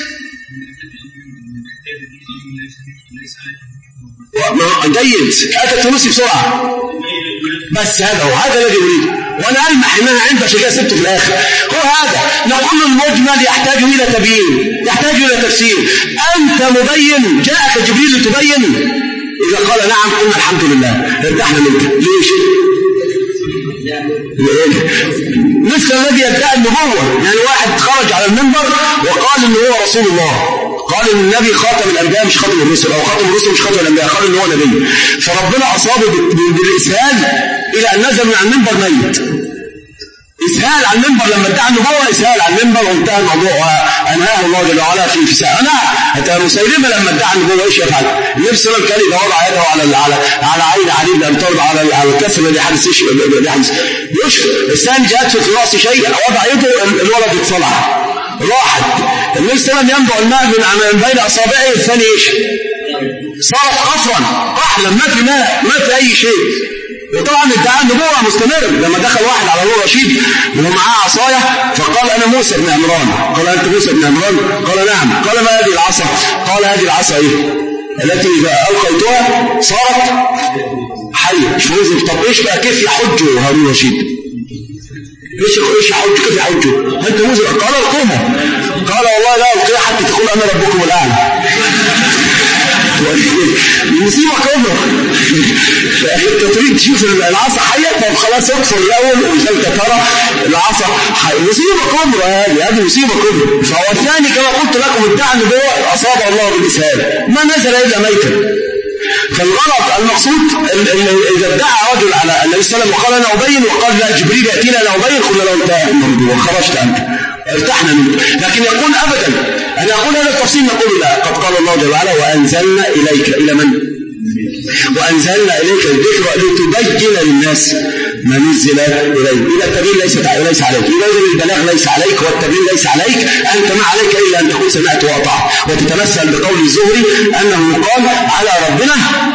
A: جيد هذا التونسي بسرعة بس هذا هو هذا الذي أريد وأنا ألمح إنها عند عشان كده سبته في الآخر هو هذا نقول المجمل يحتاج إلى تبيين يحتاج إلى تفسير أنت مبين جاءك جبريل تبين إذا قال نعم قلنا الحمد لله ارتحنا منك ليش؟ مثل الذي يدعي النبوة يعني واحد خرج على المنبر وقال إنه هو رسول الله قال إن النبي خاتم الأنبياء مش خاتم الرسل أو خاتم الرسل مش خاتم الأنبياء قال إنه هو نبي فربنا أصابه بالإسهال إلى أن نزل من على المنبر ميت إسهال على المنبر لما ادعى النبوة إسهال على المنبر وانتهى الموضوع وأنهاه الله جل وعلا في في ساعة أنا حتى مسيلمة لما ادعى النبوة إيش يفعل؟ النبي صلى الله عليه وسلم كان وضع يده على على على عين علي بن أبي طالب على على الكسر الذي حدث إيش بيحدث يشفى الثاني جاءت في رأسه شيء وضع يده الولد اتصلع راحت النبي صلى الله عليه وسلم ينبع الماء من بين أصابعه الثاني إيش؟ صارت قفرا قحلا ما في ماء ما في أي شيء وطبعا ادعاء النبوة مستمر لما دخل واحد على هو رشيد ومعاه عصاية فقال أنا موسى بن عمران قال أنت موسى بن عمران قال نعم قال ما هذه العصا قال هذه العصا إيه التي إذا ألقيتها صارت حية مش موزن طب إيش بقى كيف يحجوا هارون رشيد إيش إيش يحج كيف يحجوا أنت موسى قال ألقوها قال والله لا ألقيها حتى تقول أنا ربكم الأعلى المصيبة كبرى انت تريد تشوف العصا حية طب خلاص اكسر الاول وشلت ترى العصا حية مصيبة كبرى هذه هذه مصيبة كبرى فهو الثاني كما قلت لكم ادعى النبوة اصاب الله بالاسهال ما نزل الا ميتا فالغرض المقصود اذا ادعى رجل على النبي صلى الله عليه وسلم وقال انا ابين وقال لا جبريل ياتينا انا ابين قلنا له انتهى الموضوع خرجت انت ارتحنا منه لكن يقول ابدا أنا أقول هذا التفصيل نقول لا قد قال الله جل وعلا وأنزلنا إليك إلى من؟ وأنزلنا إليك الذكر لتبين للناس ما نزل إليه إذا التبيين ليس ليس عليك إذا البلاغ ليس عليك والتبيين ليس عليك أنت ما عليك إلا أن تكون سمعت وأطعت وتتمثل بقول الزهري أنه قال على ربنا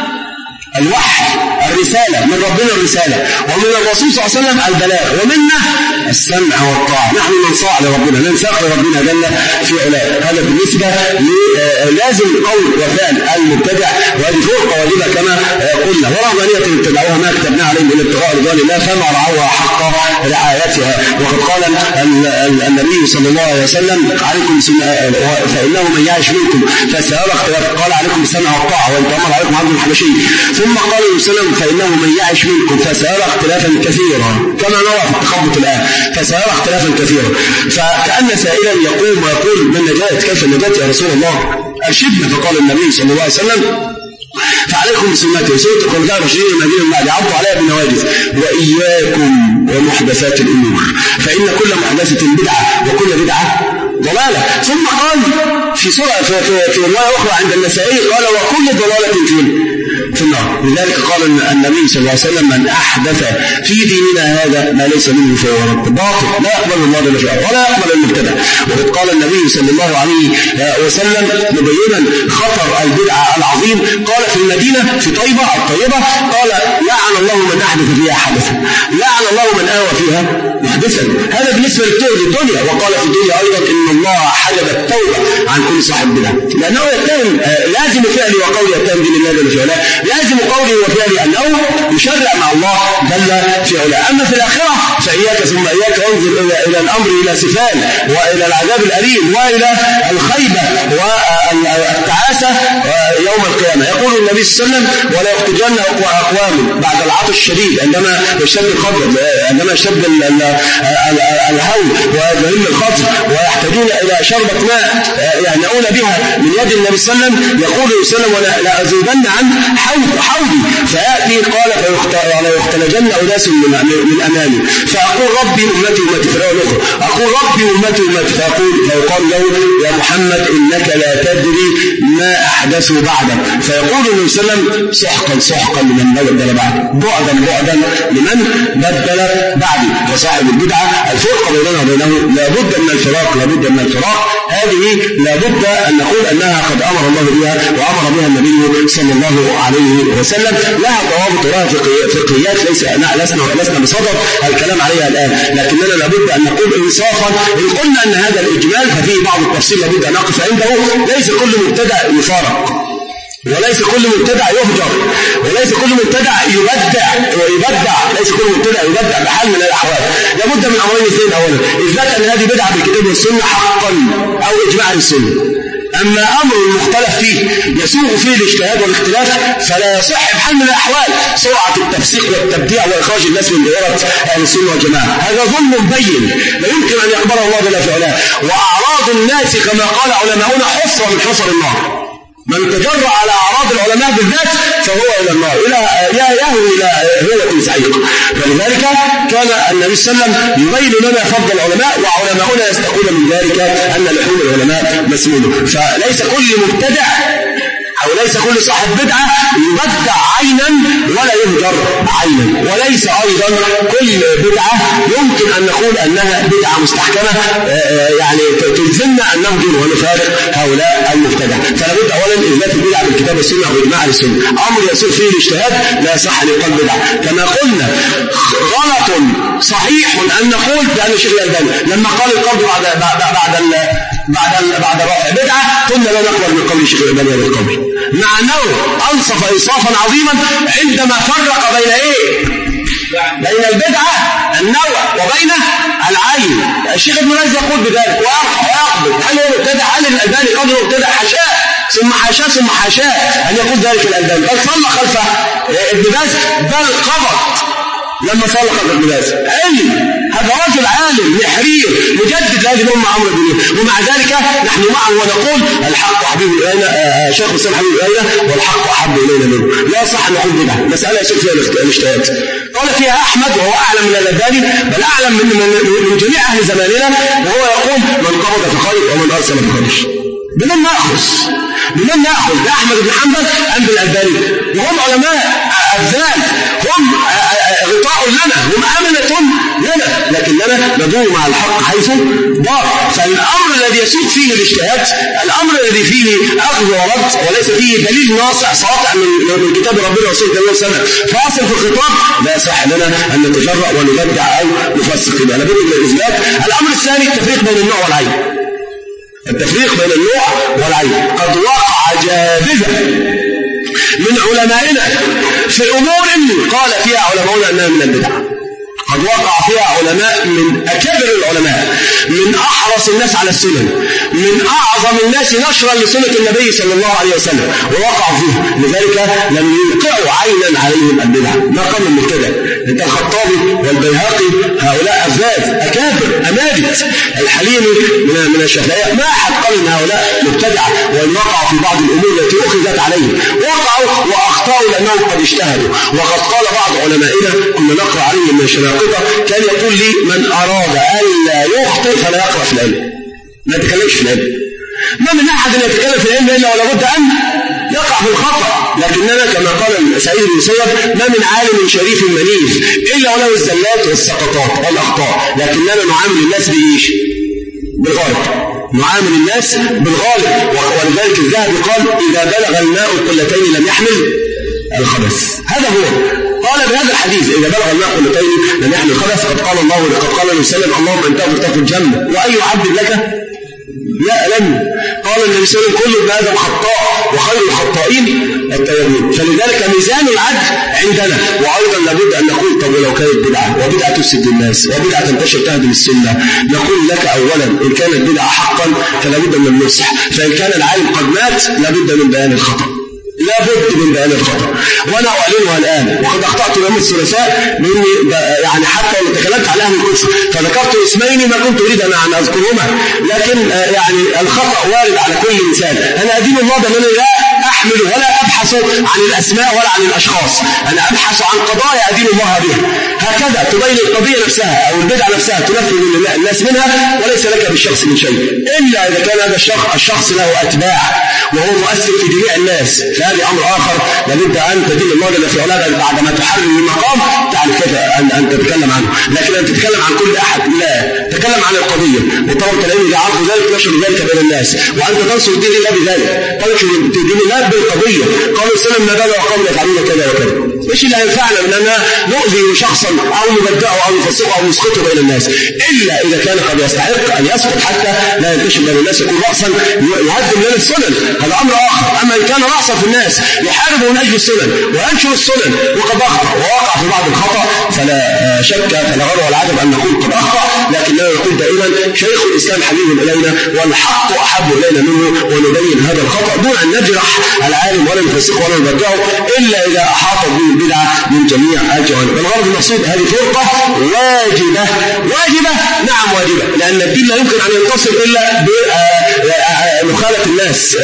A: الوحي الرسالة من ربنا الرسالة ومن الرسول صلى الله عليه وسلم البلاغ ومنا السمع والطاعة نحن ننصاع لربنا ننساق لربنا جل في علاه هذا بالنسبة لازم قول وفعل المبتدع وهذه فرقة واجبة كما قلنا ورهبانية ابتدعوها ما كتبنا عليهم إلا ابتغاء رضوان الله فما رعوها حق رعايتها وقد قال النبي صلى الله عليه وسلم عليكم فإنه من يعيش منكم فسيرى اختلاف قال عليكم السمع والطاعة وإن تأمر عليكم عبد الحبشي ثم قال النبي صلى الله عليه وسلم فإنه من يعيش منكم فسيرى اختلافا كثيرا كما نرى في التخبط الآن فسيرى اختلافا كثيرا فكأن سائلا يقوم ويقول من نجاة كيف النجاة يا رسول الله أرشدنا فقال النبي صلى الله عليه وسلم فعليكم بسنتي وسنة الخلفاء الراشدين المهديين من بعد عضوا عليها بالنواجذ وإياكم ومحدثات الأمور فإن كل محدثة بدعة وكل بدعة ضلالة ثم قال في سورة في, في, في رواية أخرى عند النسائي قال وكل ضلالة في في النار لذلك قال النبي صلى الله عليه وسلم من أحدث في ديننا هذا ما ليس منه فهو رد باطل لا يقبل الله جل وعلا ولا يقبل المبتدع وقد قال النبي صلى الله عليه وسلم مبينا خطر البدعة العظيم قال في المدينة في طيبة الطيبة قال لعن الله من أحدث فيها حدثا لعن الله من آوى فيها محدثا هذا بالنسبة للدنيا وقال في الدنيا أيضا إن الله حجب التوبة عن كل صاحب بدعة لأنه يتهم لازم فعلي وقولي يتهم دين الله جل وعلا لازم قوله وفعله أنه يشرع مع الله جل في علاه. أما في الآخرة فإياك ثم إياك وانظر إلى, إلى الأمر إلى سفال وإلى العذاب الأليم وإلى الخيبة والتعاسة يوم القيامة. يقول النبي صلى الله عليه وسلم ولا يختجن أقوام بعد العطش الشديد عندما يشتد الخضر عندما يشتد الهول ويذهب الخضر ويحتاجون إلى شربة ماء يهنؤون بها من يد النبي صلى الله عليه وسلم. يقول صلى الله عليه وسلم ولا أزيدن عن حوض حوضي فيأتي قال ولا يختلجن أناس من أمامي فأقول ربي أمتي أمتي في الرواية الأخرى أقول ربي أمتي أمتي فيقول فيقال له يا محمد إنك لا تدري ما أحدثوا بعدك فيقول النبي صلى الله عليه وسلم سحقا سحقا لمن بدل بعدي بعدا بعدا لمن بدل بعدي. فصاحب البدعة الفرقة بيننا وبينه لابد من الفراق لابد من الفراق هذه لابد أن نقول أنها قد أمر الله بها وأمر بها النبي صلى الله عليه وسلم. لها ضوابط ولها فقهيات ليس لسنا لسنا بصدد الكلام عليها الآن لكننا لابد أن نقول إنصافا إن قلنا أن هذا الإجمال ففيه بعض التفصيل لابد أن نقف عنده. ليس كل مبتدع يفارق وليس كل مبتدع يهجر وليس كل مبتدع يبدع ويبدع ليس كل مبتدع يبدع بحال من الأحوال. لابد من أمرين اثنين. أولا إثبات أن هذه بدعة بالكتاب والسنة حقا أو إجماع السنة. أما أمر مختلف فيه يسوغ فيه الاجتهاد والاختلاف فلا يصح بحال من الأحوال سرعة التفسيق والتبديع وإخراج الناس من دائرة أهل السنة والجماعة. هذا ظلم بين لا يمكن أن يقبله الله جل في علاه. وأعراض الناس كما قال علماؤنا حفرة من حفر النار. من تجرأ على أعراض العلماء بالذات فهو إلى النار إلى يهوي إلى هولة سعيق. فلذلك كان النبي صلى الله عليه وسلم يبين لنا فضل العلماء وعلماؤنا يستقون من ذلك أن لحوم العلماء مسمومة. فليس كل مبتدع أو ليس كل صاحب بدعة يبدع عينا ولا يهجر عينا وليس أيضا كل بدعة يمكن أن نقول أنها بدعة مستحكمة يعني تلزمنا أن نهجر ونفارق هؤلاء المبتدع. فلا بد أولا إثبات البدعة بالكتاب والسنة وإجماع السنة. أمر يسير فيه الاجتهاد لا صح لقل بدعة. كما قلنا غلط صحيح أن نقول بأن الشيخ الألباني لما قال القول بعد بعد بعد بعد بعد رفع بدعة قلنا لا نقبل من قول الشيخ الألباني بالقول مع أنه أنصف إنصافا عظيما عندما فرق بين إيه؟ بين البدعة النوع وبين العين. الشيخ ابن باز يقول بذلك ويقبل. هل هو مبتدع؟ هل الألباني قدره مبتدع حاشاه ثم حاشاه ثم حاشاه أن يقول ذلك الألباني بل صلى خلف ابن باز بل قبض لما صلى خلف ابن باز علم. هذا رجل عالم محرير مجدد لهذه الأمة عمر الدنيا ومع ذلك نحن معه ونقول الحق حبيب إلينا شيخ الإسلام حبيب إلينا والحق أحب إلينا منه. لا صح أن نقول بدعة مسألة يسوق فيها الاجتهاد. قال فيها أحمد وهو أعلم من الألباني بل أعلم من, من, من جميع أهل زماننا وهو يقول من قبض فخير ومن أرسل فخير. بمن نأخذ؟ بمن نأخذ؟ بأحمد بن حنبل أم بالألباني؟ وهم علماء أذان هم غطاء لنا هم أمنة لنا لكننا ندور مع الحق حيث دار. فالأمر الذي يسوق فيه الاجتهاد الأمر الذي فيه أخذ ورد وليس فيه دليل ناصع ساطع من, من كتاب ربنا ورسوله صلى الله عليه وسلم فأصل في الخطاب لا يصح لنا أن نتجرأ ونبدع أو نفسق. يبقى لابد من الإثبات. الأمر الثاني التفريق بين النوع والعين. التفريق بين النوع والعين. قد وقع جاذبا من علمائنا في أمور قال فيها علماؤنا أنها من البدع. قد وقع فيها علماء من أكابر العلماء من أحرص الناس على السنن من أعظم الناس نشرا لسنة النبي صلى الله عليه وسلم ووقعوا فيه. لذلك لم يوقعوا عينا عليهم البدع. ما قام المبتدع. انت الخطابي والبيهقي هؤلاء أفذاذ أكابر أماجد. الحليمي من من الشافعية ما أحد قال ان هؤلاء مبتدعة وان وقعوا في بعض الأمور التي أخذت عليهم وقعوا وأخطأوا لأنهم قد اجتهدوا. وقد قال بعض علمائنا كنا نقرأ عليهم من شناقطة كان يقول لي من أراد ألا يخطئ فلا يقرأ في العلم. ما يتكلمش في العلم. ما من أحد يتكلم في العلم إلا ولا بد أن يقع في الخطأ. لكننا كما قال سعيد بن المسيب ما من عالم شريف منيف إلا وله الزلات والسقطات والأخطاء. لكننا نعامل الناس بإيش؟ بالغالب. نعامل الناس بالغالب. ولذلك الذهبي قال إذا بلغ الماء قلتين لم يحمل الخبث. هذا هو. قال بهذا الحديث إذا بلغ الماء قلتين لم يحمل الخبث. قد قال الله قد قال النبي صلى الله عليه وسلم اللهم أنت اغفرت الجنة وأي عبد لك يألم. قال النبي صلى الله عليه وسلم كل ابن آدم خطاء وخير الخطائين التوابون. فلذلك ميزان العدل عندنا. وأيضا لابد أن نقول طب ولو كانت بدعة وبدعة تفسد الناس وبدعة تنتشر تهدم السنة، نقول لك أولا إن كانت بدعة حقا فلابد من النصح، فإن كان العالم قد مات لابد من بيان الخطأ، لابد من بيان الخطأ. وأنا أعلنها الآن، وقد أخطأت يوم الثلاثاء لأني يعني حتى لو تكلمت على أهل الكفر فذكرت اسمين ما كنت أريد أن أذكرهما، لكن يعني الخطأ وارد على كل إنسان. أنا أدين الله بأنني لا أحمل ولا أبحث عن الأسماء ولا عن الأشخاص، أنا أبحث عن قضايا أدين الله بها. هكذا تبين القضية نفسها أو البدعة نفسها تنفذ الناس منها وليس لك بالشخص من شيء، إلا إذا كان هذا الشخص, الشخص له أتباع وهو مؤثر في جميع الناس، فهذا أمر آخر لابد أن تدين الله جل في علاه بعد ما تحرر المقام تعرف كيف أن, أن تتكلم عنه. لكن أن تتكلم عن كل أحد لا، تتكلم عن القضية وطبعا تلاقيه إذا عرفوا ذلك نشر ذلك بين الناس، وأنت تنصر دين الله بذلك، تنشر دين الله بالقضية. قالوا السلام ما بلغ قوم يفعلون كذا وكذا. ايش اللي هينفعنا من أننا نؤذي شخصا أو نبدعه أو نفسقه أو نسقطه بين الناس، إلا إذا كان قد يستحق أن يسقط حتى لا ينتشر بين الناس، يكون رأسا يهدم لنا السنن، هذا أمر آخر. أما إن كان رأسا في الناس يحارب من أجل السنن وينشر السنن وقد أخطأ ووقع في بعض الخطأ فلا شك فلا غير والعجب أن نقول قد أخطأ، لكننا نقول دائما شيخ الإسلام حبيب إلينا والحق أحب إلينا منه، ونبين هذا الخطأ دون أن نجرح العالم ولا نفسقه ولا نبدعه إلا إذا أحاط به البدعة من جميع الجوانب. الغرض المقصود هذه فرقة واجبة. واجبة نعم واجبة، لأن الدين لا يمكن أن ينتصر إلا بمخالفة الناس،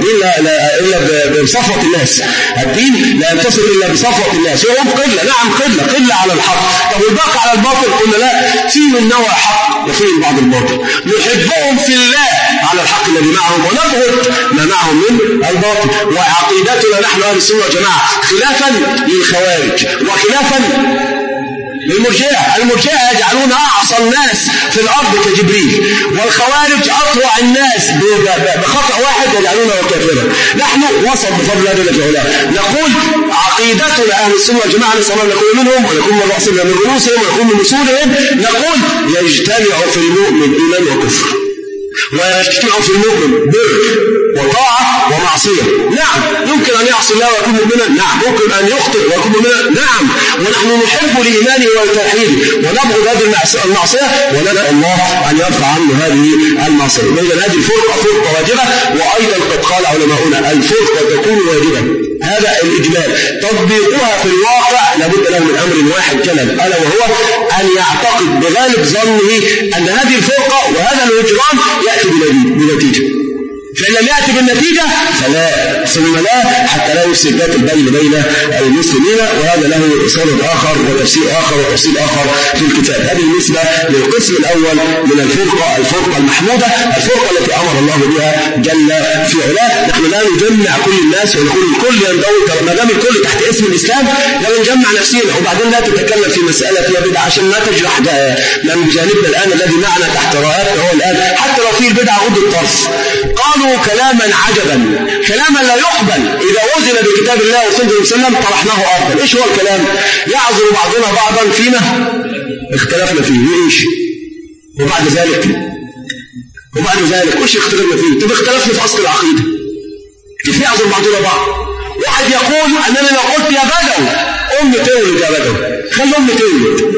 A: إلا بصفوة الناس. الدين لا ينتصر إلا بصفوة الناس، وهم قلة نعم قلة قلة على الحق. طب والباقي على الباطل قلنا لا، فيهم نوع حق وفيهم بعض الباطل، نحبهم في الله على الحق الذي معهم ونبغض ما معهم من الباطل. وعقيدتنا نحن أهل السنة والجماعة خلافا للخوارج وخلافا للمرجئة. المرجئة يجعلون أعصى الناس في الأرض كجبريل، والخوارج أطوع الناس بخطأ واحد يجعلونه كافرا. نحن وسط بفضل الله جل وعلا. نقول عقيدتنا أهل السنة والجماعة نسأل الله أن نكون منهم ونكون من رأسهم من رؤوسهم ونكون من نسولهم. نقول يجتمع في المؤمن إيمان وكفر، ويجتمع في المؤمن بر وطاعة ومعصية. نعم يمكن أن يعصي الله ويكون مؤمنا، نعم يمكن أن يخطئ ويكون مؤمنا، نعم. ونحن نحب لإيمانه وتوحيده ونبغض هذه المعصية ونسأل الله أن يرفع عنه هذه المعصية. إذا هذه الفرقة فرقة واجبة. وأيضا قد قال علماؤنا الفرقة تكون واجبة، هذا الإجمال. تطبيقها في الواقع لابد له من أمر واحد كلام، ألا وهو أن يعتقد بغالب ظنه أن هذه الفرقة وهذا الهجران يأتي بنتيجة، فإن لم يأتي بالنتيجة فلا ثم لا، حتى لا يفسد ذات البين بين المسلمين. وهذا له سند آخر وتفسير آخر وتفسير آخر في الكتاب. هذه بالنسبة للقسم الأول من الفرقة، الفرقة المحمودة، الفرقة التي أمر الله بها جل في علاه. نحن لا نجمع كل الناس ونقول الكل ينضوي، ما دام الكل تحت اسم الإسلام لا نجمع نفسنا وبعدين لا تتكلم في مسألة فيها بدعة عشان ما تجرح من بجانبنا الآن الذي معنا تحت راياتنا هو الآن، حتى لو في البدعة غض الطرف. قالوا كلاما عجبا، كلاما لا يقبل إذا وزن بكتاب الله وسنة النبي صلى الله عليه وسلم طرحناه أرضا. إيش هو الكلام؟ يعذر بعضنا بعضا فيما اختلفنا فيه. إيش؟ وبعد ذلك وبعد ذلك إيش اختلفنا فيه؟ طب اختلفنا في أصل العقيدة، كيف يعذر بعضنا بعض؟ واحد يقول أنني لو قلت يا بدوي أمي تولد، يا بدوي خلي أمي تولد،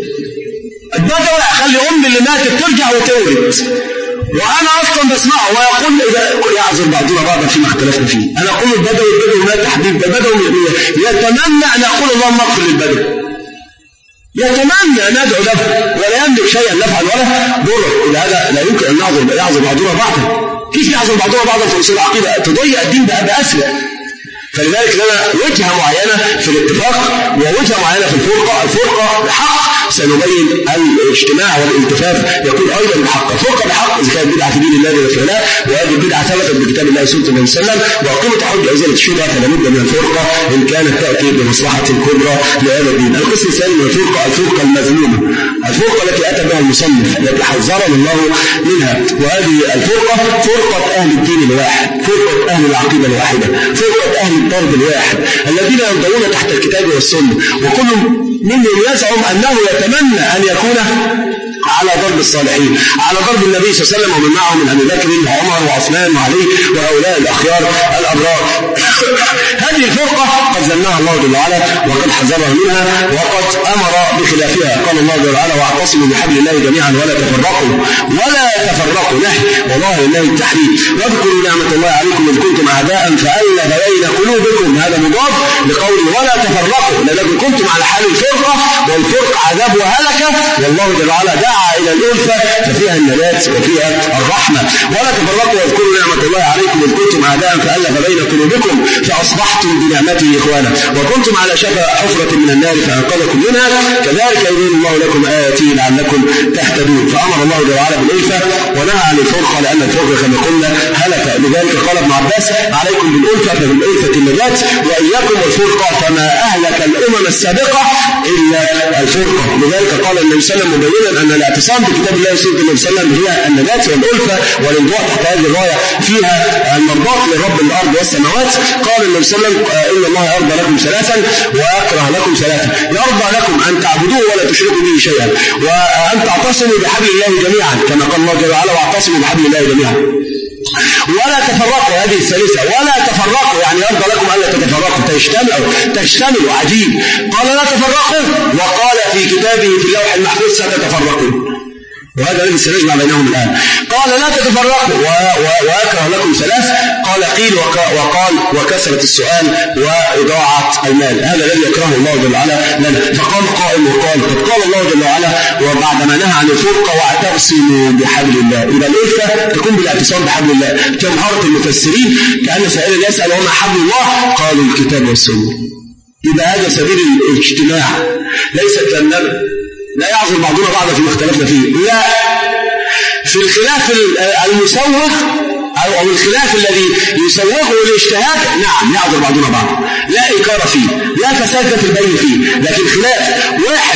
A: البدوي خلي أمي اللي ماتت ترجع وتولد، وأنا أصلا بسمعه ويقول إذا يعذر بعضنا بعضا فيما اختلفنا فيه. أنا أقول البدوي البدوي مات حبيب، البدوي يتمنى أن أقول اللهم اغفر للبدوي، يتمنى أن أدعو له ولا يملك شيئا نفعا ولا ضرا. إذا هذا لا يمكن أن يعذر يعذر بعضنا بعضا. كيف يعذر بعضنا بعضا في أصول العقيدة؟ تضيع الدين بأسره. فلذلك لنا وجهة معينة في الاتفاق ووجهة معينة في الفرقة. الفرقة بحق سنبين الاجتماع والالتفاف يكون أيضا بحق. الفرقة بحق إذا كانت بدعة في دين الله جل وعلا، وهذه البدعة ثبتت بكتاب الله وسنة النبي صلى الله عليه وسلم، وقيمة حجة إزالة الشبهة، فلا بد من الفرقة إن كانت تأتي بمصلحة كبرى لهذا الدين. القسم الثاني من الفرقة الفرقة المذمومة، الفرقة التي أتى بها المصنف التي حذرنا الله منها. وهذه الفرقة فرقة أهل الدين الواحد، فرقة أهل العقيدة الواحدة، فرقة أهل الضرب الواحد الذين ينضوون تحت الكتاب والسنة، وكل منهم يزعم أنه يتمنى أن يكون على ضرب الصالحين، على ضرب النبي صلى الله عليه وسلم ومن معه من أبي بكر وعمر وعثمان وعلي وهؤلاء الأخيار الأبرار. هذه الفرقة قد ذمها الله جل وعلا وقد حذرها منها وقد أمر بخلافها. قال الله جل وعلا واعتصموا بحبل الله جميعا ولا تفرقوا ولا تفرقوا نهي والله لله التحريم واذكروا نعمة الله عليكم إذ كنتم أعداء فألف بين قلوبكم. هذا مضاف لقوله ولا تفرقوا لأنكم كنتم على حال الفرقة والفرقة عذاب وهلكة والله جل وعلا دعا إلى الألفة ففيها النجاة وفيها الرحمة. ولا تفرقوا واذكروا نعمة الله عليكم إذ كنتم أعداء فألف بين قلوبكم فأصبحتم بنعمته إخوانا وكنتم على شفا حفرة من النار فأنقذكم منها كذلك يبين الله لكم آياته لعلكم تهتدون. فأمر الله جل وعلا بالألفة ونهى عن الفرقة لأن الفرقة كما قلنا هلكة. لذلك قال ابن عباس عليكم بالألفة فبالألفة النجاة وإياكم والفرقة فما أهلك الأمم السابقة إلا الفرقة. لذلك قال النبي صلى الله عليه وسلم مبينا أن الاعتصام بكتاب الله وسنة النبي صلى الله عليه وسلم هي النجاة والألفة والانضواء تحت هذه الراية فيها المرضاة لرب الأرض والسماوات. قال النبي صلى الله عليه وسلم إن الله يرضى لكم ثلاثا ويكره لكم ثلاثا يرضى لكم أن تعبدوه ولا تشركوا به شيئا وأن تعتصموا بحبل الله جميعا كما قال الله جل وعلا واعتصموا بحبل الله جميعا ولا تفرقوا. هذه الثالثة ولا تفرقوا يعني يرضى لكم ألا تتفرقوا تجتمعوا تجتمعوا عجيب. قال لا تفرقوا وقال في كتابه في اللوح المحفوظ ستتفرقوا وهذا الذي سنجمع بينهم الآن. قال لا تتفرقوا ويكره لكم ثلاث قال قيل وقال وكثرة السؤال وإضاعة المال هذا الذي يكرهه الله جل وعلا لنا. فقال قائل وقال قد قال الله جل وعلا وبعدما نهى عن الفرقة واعتصموا بحبل الله. إذا الألفة تكون بالاعتصام بحبل الله. جمهرة المفسرين كأن سائلا يسأل وما حبل الله قالوا الكتاب والسنة. إذا هذا سبيل الاجتماع ليست لنبه لا يعذر بعضنا بعضا فيما اختلفنا فيه لا في الخلاف المسوغ أو الخلاف الذي يسوغه الاجتهاد نعم يعذر بعضنا بعضا لا إنكار فيه لا فساد في البين فيه. لكن خلاف واحد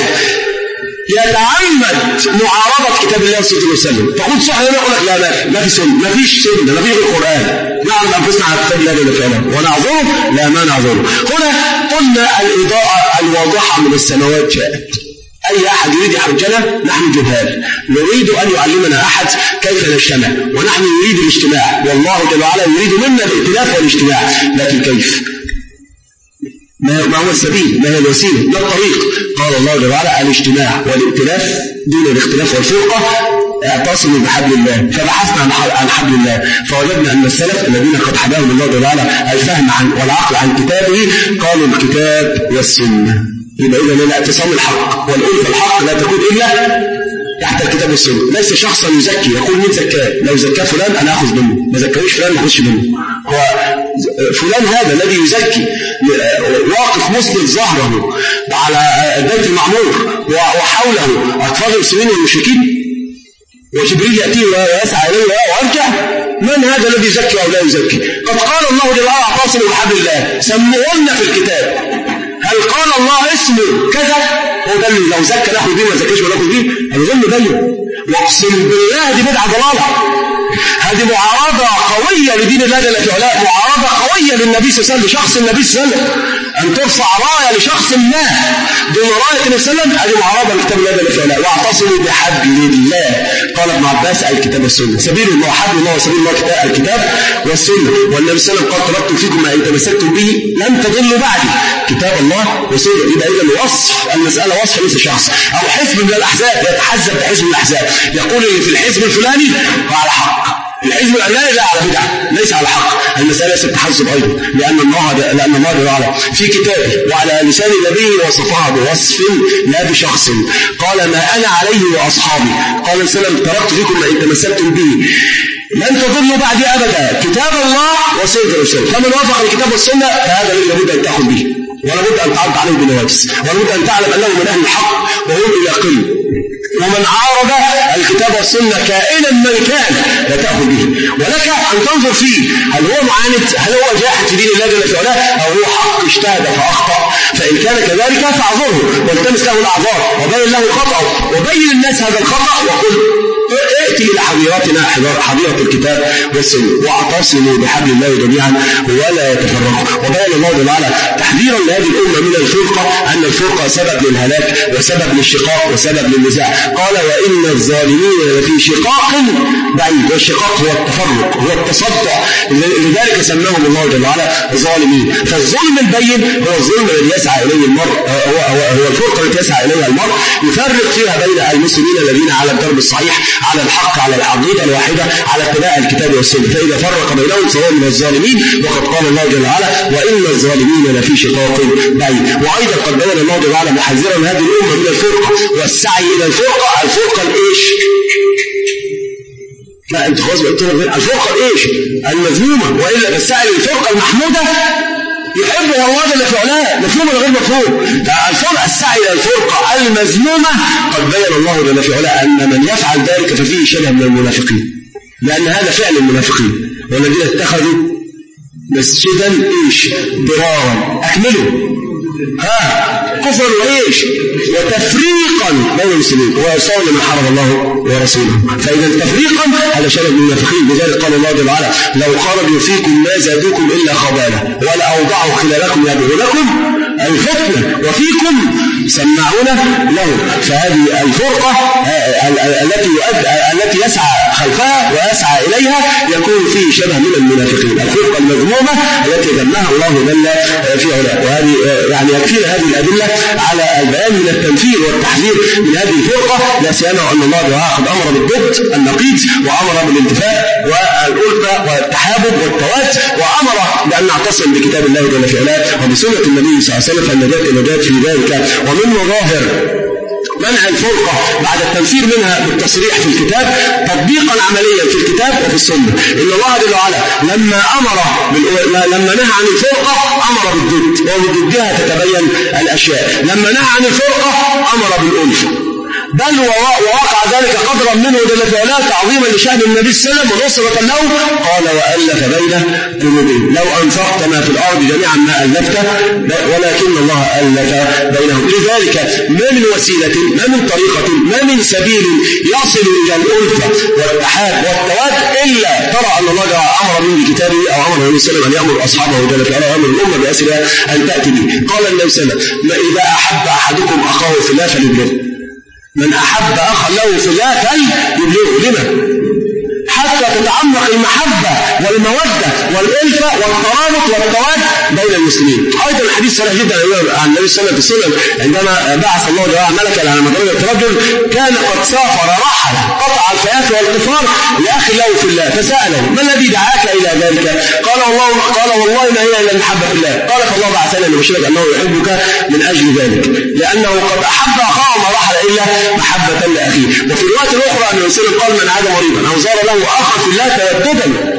A: يتعمد معارضة كتاب الله صلى الله عليه وسلم تقول صح أنا أقول لك لا لا ما في سنة ما فيش سنة ما فيش القرآن نعرض أنفسنا على كتاب الله جل وعلا ونعذره لا ما نعذره. هنا قلنا الإضاءة الواضحة من السماوات جاءت. أي أحد يريد يحرجنا نحن جهال نريد أن يعلمنا أحد كيف نجتمع ونحن نريد الاجتماع والله جل وعلا يريد منا الائتلاف والاجتماع لكن كيف ما هو السبيل ما هي الوسيلة ما الطريق. قال الله جل وعلا الاجتماع والائتلاف دون الاختلاف والفرقة اعتصموا بحبل الله. فبحثنا عن حبل الله فوجدنا أن السلف الذين قد حباهم الله جل وعلا الفهم عن والعقل عن كتابه قالوا الكتاب والسنة. يبقى إذا الاعتصام الحق والألفة الحق لا تكون إلا تحت الكتاب والسنة. ليس شخصا يزكي يقول مين زكاه لو زكاه فلان أنا أخذ منه ما زكاوش فلان ما أخذش منه. هو فلان هذا الذي يزكي واقف مسند ظهره على البيت المعمور وحوله أطفال المسلمين والمشركين وجبريل يأتيه ويسعى إليه ويرجع. من هذا الذي يزكي أو لا يزكي؟ قد قال الله جل وعلا اعتصموا بحبل الله سمونا في الكتاب. هل قال الله اسمه كذا هو ده اللي لو زكى ناخد بيه ما زكاش ولا ناخد بيه الظلم بين واقسم بالله دي بدعه ضلاله. هذه معارضه قويه لدين الله جل وعلا معارضه قويه للنبي صلى الله عليه وسلم لشخص النبي صلى الله عليه وسلم ان ترفع رايه لشخص ما دون رايه النبي صلى الله عليه وسلم. هذه معارضه لكتاب الله جل وعلا واعتصموا بحبل الله. قال ابن عباس الكتاب والسنه سبيل الله حبل الله وسبيل الله الكتاب والسنه. والنبي صلى الله عليه وسلم قال تركت فيكم ما ان تمسكتم به لن تضلوا بعدي كتاب الله وسنه. يبقى اذا وصف المساله وصف ليس شخص او حزب من الاحزاب يتحزب بحزب من الاحزاب يقول اللي في الحزب الفلاني هو على حق الحزب العلاني لا على بدعه ليس على حق. المساله ليست تحزب ايضا لان الله لان الله تعالى في كتابه وعلى لسان نبيه وصفها بوصف لا بشخص. قال ما انا عليه واصحابي. قال النبي صلى الله عليه وسلم تركت فيكم ما ان تمسكتم به لن تضلوا بعدي ابدا كتاب الله وسنه الرسول. فمن وافق الكتاب والسنه فهذا الذي لابد ان تاخذ به ولا بد ان تعرض عليه بنواجس ولا بد ان تعلم انه من اهل الحق وهم الى قله. ومن عارض الكتاب والسنة كائنا من كان لا تأخذ به ولك أن تنظر فيه هل هو معاند هل هو جاحد في دين الله جل وعلا أو هو حق اجتهد فأخطأ. فإن كان كذلك فاعذره والتمس له الأعذار وبين له خطأه وبين الناس هذا الخطأ وقل ائتي إلى حظيرتنا حظيرة الكتاب والسنة واعتصموا بحبل الله جميعا ولا يتفرقوا. وبين الله جل وعلا تحذيرا لهذه الأمة من الفرقة أن الفرقة سبب للهلاك وسبب للشقاق وسبب للنزاع. قال وإن الظالمين لفي شقاق بعيد، والشقاق هو التفرق هو التصدع، لذلك سماهم الله جل وعلا ظالمين. فالظلم البين هو الظلم الذي يسعى إليه المرء، هو, هو, هو الفرقة التي يسعى إليها المرء يفرق فيها بين المسلمين الذين على الدرب الصحيح على الحق على العقيدة الواحدة على اتباع الكتاب والسنة، فإذا فرق بينهم سواء من الظالمين. وقد قال الله جل وعلا وإن الظالمين لفي شقاق بعيد. وأيضا قد بين الله جل وعلا محذرا هذه الأمة من الفرقة والسعي إلى الفرقة. الفرقة الإيش؟ لا انت خلاص قلت لك الفرقة الإيش؟ المذمومة، وإلا بالسعي للفرقة المحمودة يحبها الله جل في علاه، مفهوم ولا غير مفهوم؟ الفرقة السعي إلى الفرقة المذمومة قد بين الله جل في علاه أن من يفعل ذلك ففيه شبه من المنافقين، لأن هذا فعل المنافقين والذين اتخذوا مسجدا ايش؟ ضرارا. اكملوا ها كفر وايش؟ وتفريقا بين المسلمين ويصون من حرم الله ورسوله. فاذا تفريقا هذا شبه من المنافقين. لذلك قال الله جل وعلا لو خرجوا فيكم ما زادوكم الا خبالا ولاوضعوا خلالكم يبغونكم الفتنه وفيكم سماعون له. فهذه الفرقه التي التي يسعى خلفها ويسعى اليها يكون فيه شبه من المنافقين. الفرقه المذمومه التي ذمها الله جل في علاه. وهذه يعني يكفينا هذه الادله على البيان من التنفير والتحذير من هذه الفرقه، لا سيما ان الله قد امر بالضد النقيض وامر بالانتفاء والالفه والتحابب والتواد، وامر بان نعتصم بكتاب الله جل في علاه وبسنه النبي صلى الله عليه وسلم فالنجاه النجاه في ذلك. ومن مظاهر منع الفرقة بعد التنفير منها بالتصريح في الكتاب تطبيقا عمليا في الكتاب وفي السنة. إن الله جل وعلا لما أمر لما نهى عن الفرقة أمر بالضد، وبضدها تتبين الأشياء. لما نهى عن الفرقة أمر بالألفة، بل ووقع ذلك قدرا منه جل في علاه تعظيما لشأن النبي صلى الله عليه وسلم ونصرة له. قال وألف بين قلوبهم لو أنفقت ما في الأرض جميعا ما ألفته ولكن الله ألف بينهم. لذلك ما من وسيلة ما من طريقة ما من سبيل يصل إلى الألفة والتحاب والتواد إلا ترى أن الله أمر من كتابه أو أمر النبي صلى الله عليه وسلم أن يأمر أصحابه جل في علاه وأمر الأمة بأسرها أن تأتي به. قال النبي صلى الله عليه وسلم إذا أحب أحدكم أخاه في الله فليبلغه. من أحب أخا له في الله فليبلغه. لما؟ حتى تتعمق المحبة والمودة والألفة والترابط والتواد بين المسلمين. أيضا الحديث صحيح جدا عن النبي صلى الله عليه وسلم عندما بعث الله جل وعلا ملكا على مدرجة رجل كان قد سافر رحل قطع الفيافي والقفار لأخي له في الله فسأله ما الذي دعاك إلى ذلك؟ قال والله قال والله ما هي إلا المحبة في الله. قال فالله بعثنا لبشرك أنه يحبك من أجل ذلك لأنه قد أحب أخاه ما رحل إلا محبة لأخيه. وفي الرواية الأخرى أن الرسول قال من عاد مريضا أو زار له أخا في الله توددا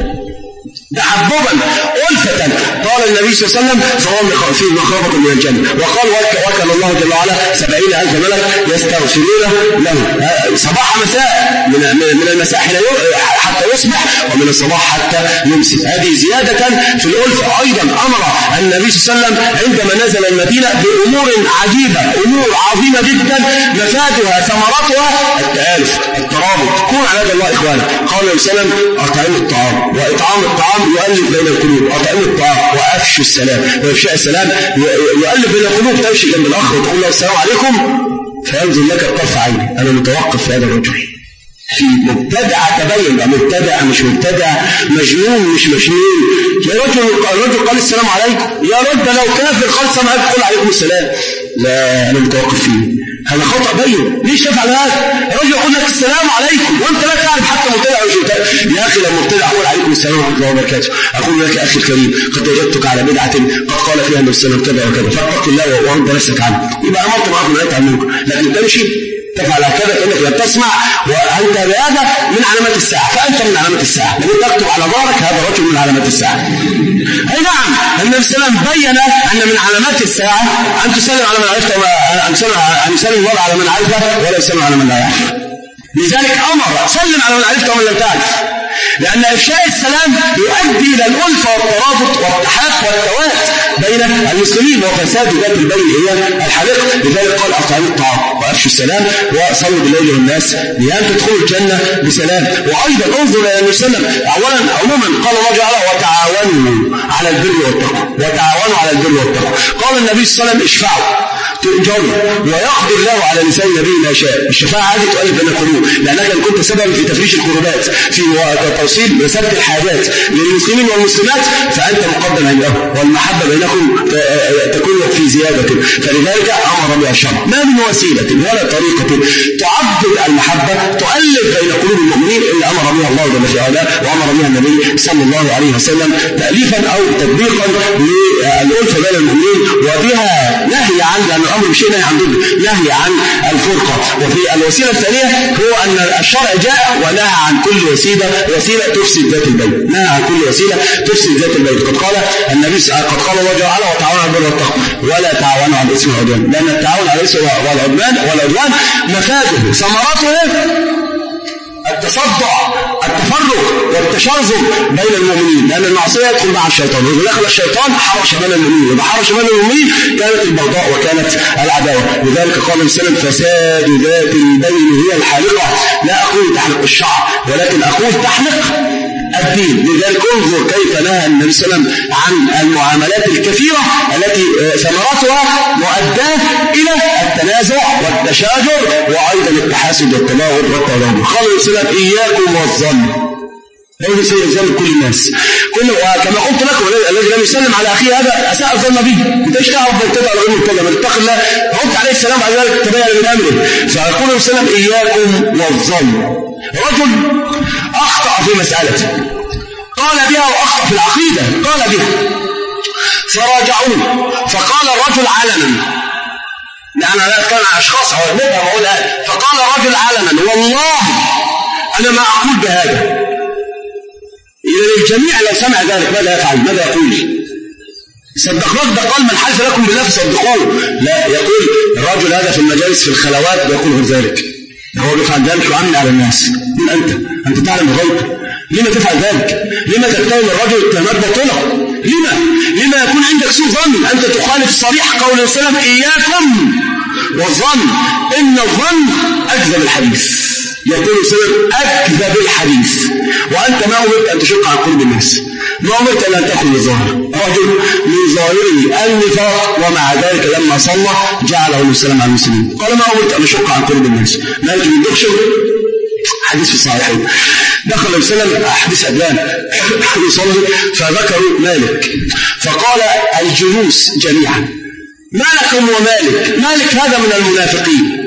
A: تحببا ألفة قال النبي صلى الله عليه وسلم فهو فيه مخافة من الجنة. وقال وكل الله جل وعلا سبعين ألف ملك يستغفرون له صباح مساء من من المساء حتى يصبح ومن الصباح حتى يمسي. هذه زيادة في الألفة. أيضا أمر النبي صلى الله عليه وسلم عندما نزل المدينة بأمور عجيبة أمور عظيمة جدا مفادها ثمرتها التآلف الترابط. كون على الله إخوانا. قال النبي صلى الله عليه وسلم أطعموا الطعام وإطعام الطعام يؤلف بين القلوب. أطعموا الطعام وأفشوا السلام وإفشاء السلام يؤلف بين القلوب. تمشي جنب الأخ وتقول له السلام عليكم فينزل لك الطرف عيني. أنا متوقف في هذا الرجل في مبتدع تبين بقى مبتدع مش مبتدع مجنون مش مجنون. يا رجل الرجل قال السلام عليكم يا رب لو كافر قال السلام عليكم قل عليكم السلام. لا أنا متوقف فيه هذا خطأ بين. ليش تفعل هذا؟ الرجل يقول لك السلام عليكم وانت لا تعرف حتى مبتدع مش مبتدع. يا أخي لو مبتدع قول عليكم السلام ورحمة الله وبركاته. أقول لك أخي الكريم قد وجدتك على بدعة قد قال فيها النبي صلى الله عليه وسلم كذا وكذا فاتق الله ورد نفسك عنه. يبقى أمرت معكم نهيت عنكم لكن تمشي تفعل هكذا كأنك لا تسمع وأنت بهذا من علامات الساعة. فأنت من علامات الساعة. لو تكتب على ظهرك هذا رجل من علامات الساعة. أي نعم النبي صلى الله عليه وسلم بين أن من علامات الساعة أن تسلم على من عرفته أن يسلم الله على من عرفه ولا يسلم على من لا يعرف. لذلك أمر سلم على من عرفته ومن لم تعرف. لأن إفشاء السلام يؤدي إلى الألفة والترابط والتحاف والتوات بين المسلمين، وفساد ذات البين هي الحالقة. لذلك قال أطعموا الطعام وأفشوا السلام وصلوا بالليل والناس نيام تدخلوا الجنة بسلام. وأيضا انظر إلى النبي صلى الله عليه وسلم أولا عموما قال الله تعالى وتعاونوا على البر والتقوى، وتعاونوا على البر والتقوى. قال النبي صلى الله عليه وسلم اشفعوا تؤجروا ويقضي الله على لسان نبيه ما شاء. الشفاعة هذه تؤلف بين القلوب، لأنك إن كنت سببا في تفريج الكربات في توصيل وسد الحاجات للمسلمين والمسلمات فأنت مقدم عندهم، والمحبة بينكم تكون في زيادة. فلذلك أمر بها الشرع. ما من وسيلة ولا طريقة تعبر المحبة تؤلف بين قلوب المؤمنين إلا أمر بها الله جل وعلا وأمر بها النبي صلى الله عليه وسلم تأليفا أو تطبيقا للألفة بين المؤمنين، وبها نهي عن، لأن الأمر بشيء نهي عن ضد، نهي عن الفرقة. وفي الوسيلة الثانية هو أن الشرع جاء ونهى عن كل وسيلة وسيلة تفسد ذات البين، نهى عن كل وسيلة تفسد ذات البين. قد قال النبي قد قال الله تعالى وتعاونوا على البر والتقوى ولا تعاونوا على الإثم والعدوان، لأن التعاون على الإثم والعدوان والعدوان مفاده ثمرته التصدع التفرق والتشرذم بين المؤمنين، لأن المعصية يدخل مع الشيطان، وإذا دخل الشيطان حرش بين المؤمنين، وإذا حرش بين المؤمنين كانت البغضاء وكانت العداوة. لذلك قال النبي صلى الله عليه وسلم فساد ذات البين هي الحالقة. لا أقول تحلق الشعر ولكن أقول تحلق الدين. لذلك انظر كيف نهى النبي صلى الله عليه وسلم عن المعاملات الكثيرة التي ثمرتها مؤداة إلى التنازع والتشاجر وأيضا التحاسد والتباغض والتدابر. قال النبي صلى الله عليه وسلم إياكم والظن، هذا سيء الظن كل الناس. كل وكما قلت لكم الذي لم يسلم على أخيه هذا أساء الظن به، أنت ايش تعرف بيتبع العلم الكلام اتق الله. رد عليه السلام على ذلك تبين من أمره. فيقول النبي صلى الله عليه وسلم إياكم والظن. رجل أخطأ في مسألة قال بها وأخطأ في العقيدة قال بها فراجعوه، فقال الرجل علنا، لأن لا أتكلم عن أشخاص أولادها وأقول هذا، فقال الرجل علنا والله أنا ما أقول بهذا. إذا الجميع لو سمع ذلك ماذا يفعل؟ ماذا يقول؟ صدقوك ده قال من حلف لكم بالله فصدقوه. لا، يقول الرجل هذا في المجالس في الخلوات بيقول غير ذلك، هو بيفعل ذلك وعمل على الناس. من أنت؟ أنت تعلم الغيب، لما تفعل ذلك؟ لما تتهم الرجل اتهامات باطلة؟ لما؟ لما يكون عندك سوء ظن؟ أنت تخالف صريح قول السلام إياكم والظن، إن الظن أكذب الحديث. يقول السلام أكذب الحديث، وأنت ما أمرت أن تشق عن قلوب الناس، ما أمرت أن تأخذ الظاهر. رجل من ظاهره النفاق ومع ذلك لما صلى جعله السلام على المسلمين، قال ما أمرت أن أشق عن قلوب الناس. مالك بن دخشم حديث في الصحيحين، دخل السلام حديث أدلان يصلي فذكروا مالك فقال الجلوس جميعا ما لكم ومالك، مالك هذا من المنافقين.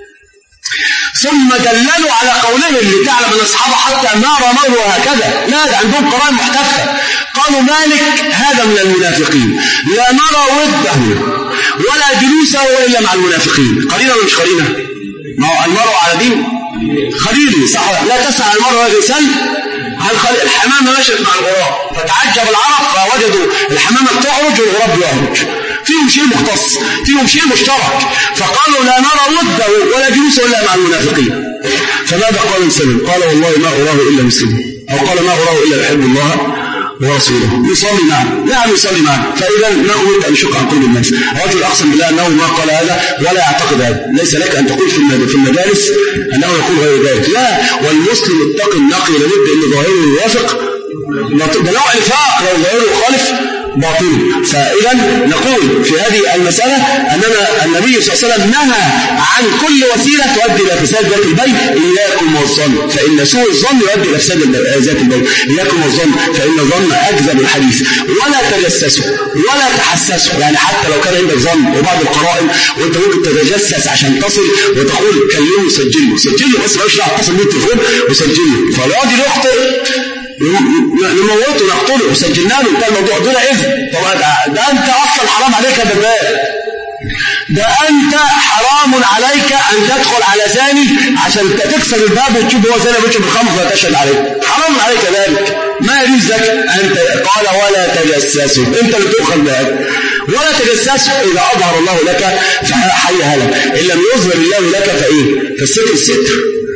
A: ثم دللوا على قولهم لتعلم أن أصحابه حتى ما رموا هكذا، لا عندهم قرآن محتفة. قالوا مالك هذا من المنافقين، لا نرى وده ولا جلوسه إلا مع المنافقين. قرينة ولا مش قرينة؟ ما هو المرء على دين خليلي، صح؟ لا تسعى المرء ولا يسأل عن خليل. الحمامة مشت مع الغراب فتعجب العرب فوجدوا الحمامة بتعرج والغراب يعرج، فيهم شيء مختص، فيهم شيء مشترك، فقالوا لا نرى وده ولا جلوسه إلا مع المنافقين. فماذا قال السلام؟ قال والله ما أراه إلا مسلم، أو قال ما أراه إلا يحب الله ورسوله، يصلي معنا. نعم يصلي معنا. فإذا ما أريد أن أشق عن كل الناس. رجل أقسم بالله أنه ما قال هذا ولا يعتقد هذا. ليس لك أن تقول في المجالس أنه يقول غير ذلك، لا. والمسلم التقي النقي لابد أن ظاهره يوافق، ده نوع نفاق لو ظاهره يخالف باطل. فإذا نقول في هذه المسألة أننا النبي صلى الله عليه وسلم نهى عن كل وسيلة تؤدي إلى فساد ذات البين. إياكم والظن فإن سوء الظن يؤدي إلى فساد ذات البين. إياكم والظن فإن الظن أكذب الحديث. ولا تجسسوا ولا تحسسوا، يعني حتى لو كان عندك ظن وبعض القرائن وأنت ممكن تتجسس عشان تصل وتقول كلمه سجله سجله بس مالوش دعوة، اتصل بالتليفون وسجله. فالراجل يخطئ نموته نقتله وسجلنا له بتاع الموضوع دون إذن. طبعا ده أنت أصلا حرام عليك يا ببال، ده أنت حرام عليك أن تدخل على زاني عشان تكسر الباب وتشوف هو زاني بيشرب الخمر فتشهد عليه، حرام عليك ذلك، ما يجوز لك. أنت قال ولا تجسسوا، أنت اللي تؤخذ بهذا. ولا تجسسوا، إذا أظهر الله لك فحيها لك، إن لم يظهر الله لك فإيه؟ فالستر الستر.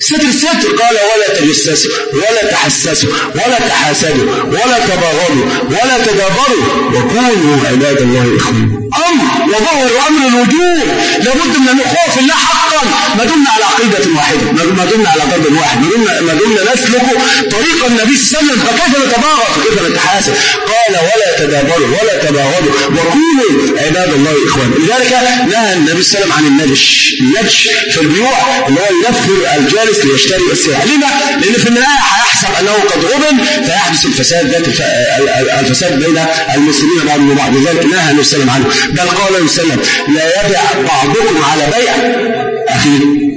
A: ستر الستر. قال ولا تجسسوا ولا تحسسوا ولا تحاسدوا ولا تباغضوا ولا تدابروا وكونوا عباد الله إخوانا. أمر وظهر أمر الوجوب، لابد من الأخوة في الله حقا ما دمنا على عقيدة واحدة، ما دمنا على قلب واحد، ما دمنا نسلك طريق النبي صلى الله عليه وسلم. فكيف نتباغض فكيف نتحاسد؟ قال ولا تدابروا ولا تباغضوا وكونوا عباد الله إخوانا. لذلك نهى النبي صلى الله عليه وسلم عن النبش. النبش في البيوع اللي هو ينفر الجالس ليشتري السلعة. لما؟ لأن في النهاية هيحسب أنه قد غبن فيحدث الفساد ذات الفساد بين المسلمين بعضهم وبعض. لذلك نهى النبي صلى الله عليه وسلم عنه. بل قال النبي صلى الله عليه وسلم لا يبيع بعضكم على بيع أخيه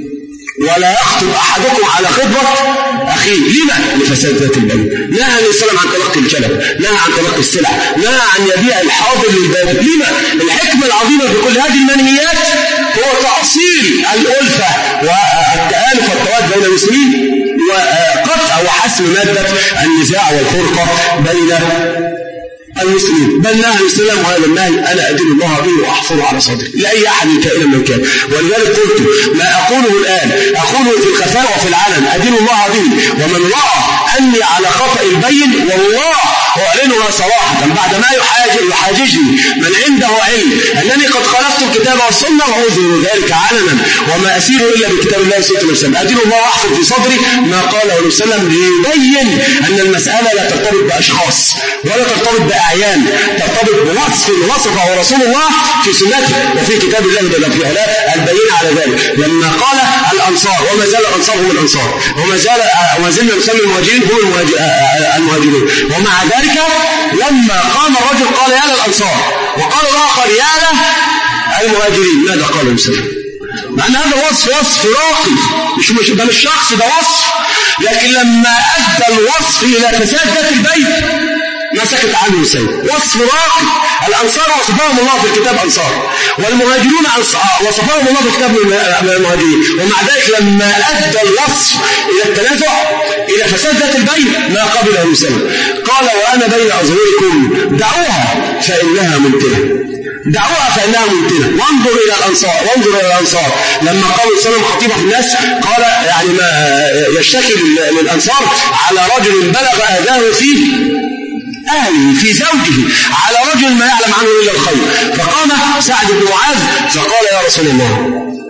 A: ولا يخطب أحدكم على خطبة أخيه. لما؟ لفساد ذات البين. نهى النبي صلى الله عليه وسلم عن تلقي الكلام، نهى عن تلقي السلع، نهى عن يبيع الحاضر للبادئ. لما؟ الحكمة العظيمة في كل هذه المنهيات هو تأصيل الألفة والتآلف والتواد بين المسلمين وقطع وحسم مادة النزاع والفرقة بين المسلمين. بل نهى الإسلام وهذا النهي أنا أدين الله به وأحفظه على صدري لأي أحد كائنا من كان. ولذلك قلت ما أقوله الآن أقوله في الخفاء وفي العلن أدين الله به، ومن رأى أني على خطأ البين والله أعلنها صراحة بعد ما يحاججني من عنده علم أنني قد خالفت الكتاب والسنة وأظهر ذلك علنا وما أسير إلا بكتاب الله وسنة الرسول. أدين الله وأحفظ في صدري ما قاله النبي صلى الله عليه وسلم ليبين أن المسألة لا ترتبط بأشخاص ولا ترتبط بأعيان، ترتبط بوصف وصفه رسول الله في سنته وفي كتاب الله جل في علاه البين على ذلك. لما قال الأنصار وما زال الأنصار هم الأنصار وما زال وما زلنا نسمي المهاجرين هم المهاجرين، ومع ذلك لما قام الرجل قال يا للأنصار وقال الآخر يا للمهاجرين. ماذا قال المسلم؟ مع أن هذا وصف وصف راقي مش مش بل الشخص ده وصف، لكن لما أدى الوصف إلى فساد ذات البيت ما سكت عنه سيد. وصف راقي. الأنصار وصفهم الله في الكتاب أنصار، والمهاجرون وصفهم الله في الكتاب المهاجرين، ومع ذلك لما أدى الوصف إلى التنازع إلى فساد ذات البين ما قبله المسلم. قال وأنا بين أظهركم دعوها فإنها منتنة، دعوها فإنها منتنة. وانظر إلى الأنصار وانظر إلى الأنصار لما قال السلام خطيبة في الناس قال يعني ما يشتكي للأنصار على رجل بلغ أذاه فيه أهله في زوجه، على رجل ما يعلم عنه إلا الخير. فقام سعد بن معاذ فقال يا رسول الله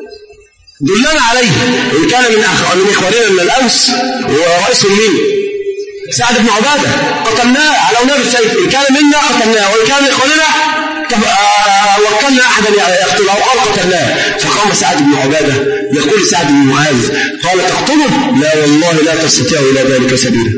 A: دلنا عليه إن كان من من إخواننا من الأوس ورئيس مين؟ سعد بن عبادة قتلناه على وناب السيف، إن كان منا قتلناه وإن كان من إخواننا وكلنا أحدا يقتله أو قال قتلناه. فقام سعد بن عبادة يقول سعد بن معاذ قال تقتله؟ لا والله لا تستطيع إلى ذلك سبيلا.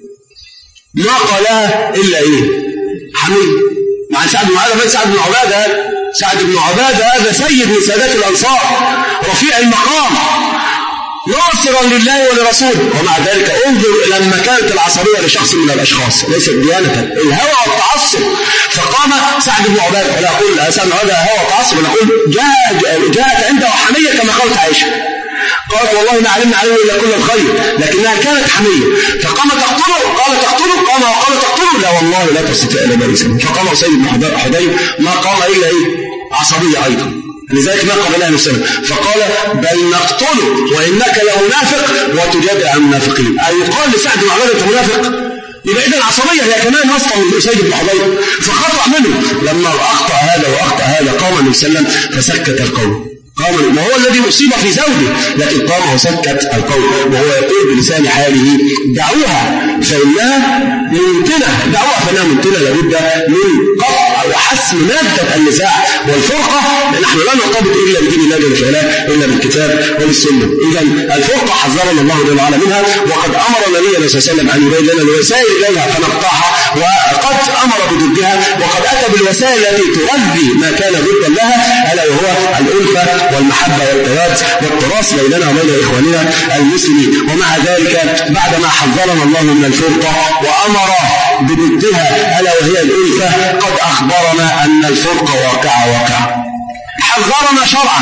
A: ما قالها إلا إيه؟ حميد. مع سعد بن عبادة سعد بن عبادة سعد بن عبادة هذا سيد من سادات الأنصار رفيع المقام ناصرا لله ولرسوله، ومع ذلك انظر لما كانت العصبية لشخص من الأشخاص ليست ديانة، الهوى والتعصب. فقام سعد بن عبادة ولا أقول سعد بن عبادة هوى والتعصب، ولا أقول جاء جاءت عنده حمية كما قالت عائشة قالت والله ما علمنا عليه إلا كل الخير لكنها كانت حمية. فقام تقتله قال تقتله قام وقال تقتله لا والله لا تستطيع إلا ذلك. فقام سيد بن حضير ما قام إلا إيه؟ عصبية أيضا. لذلك ما قبلها النبي فقال بل نقتله وإنك لمنافق وتجادل عن المنافقين. أي يقال لسعد بن عبادة أنت منافق؟ يبقى إذا العصبية هي كمان واسطة من سيد بن حضير فخطأ منه. لما أخطأ هذا وأخطأ هذا قام النبي صلى الله عليه وسلم فسكت القوم. قام وهو الذي أصيب في زوجه لكن قام وسكت القول وهو يقول بلسان حاله دعوها فإنها منتنة، دعوها فإنها منتنة. لابد من قطع وحسم مادة النزاع والفرقة، لأن نحن لا نرتبط إلا بدين الله جل وعلا إلا بالكتاب وبالسنة. إذا الفرقة حذرنا الله جل وعلا منها، وقد أمر نبينا صلى الله عليه وسلم أن يبين لنا الوسائل إليها فنقطعها، وقد أمر بضدها وقد أتى بالوسائل التي تغذي ما كان ضدا لها ألا وهو الألفة والمحبة والتواد والتراث بيننا وبين إخواننا المسلمين. ومع ذلك بعدما حذرنا الله من الفرقة وأمر بضدها ألا وهي الألفة قد أخبرنا أن الفرقة واقعة واقعة. حذرنا شرعا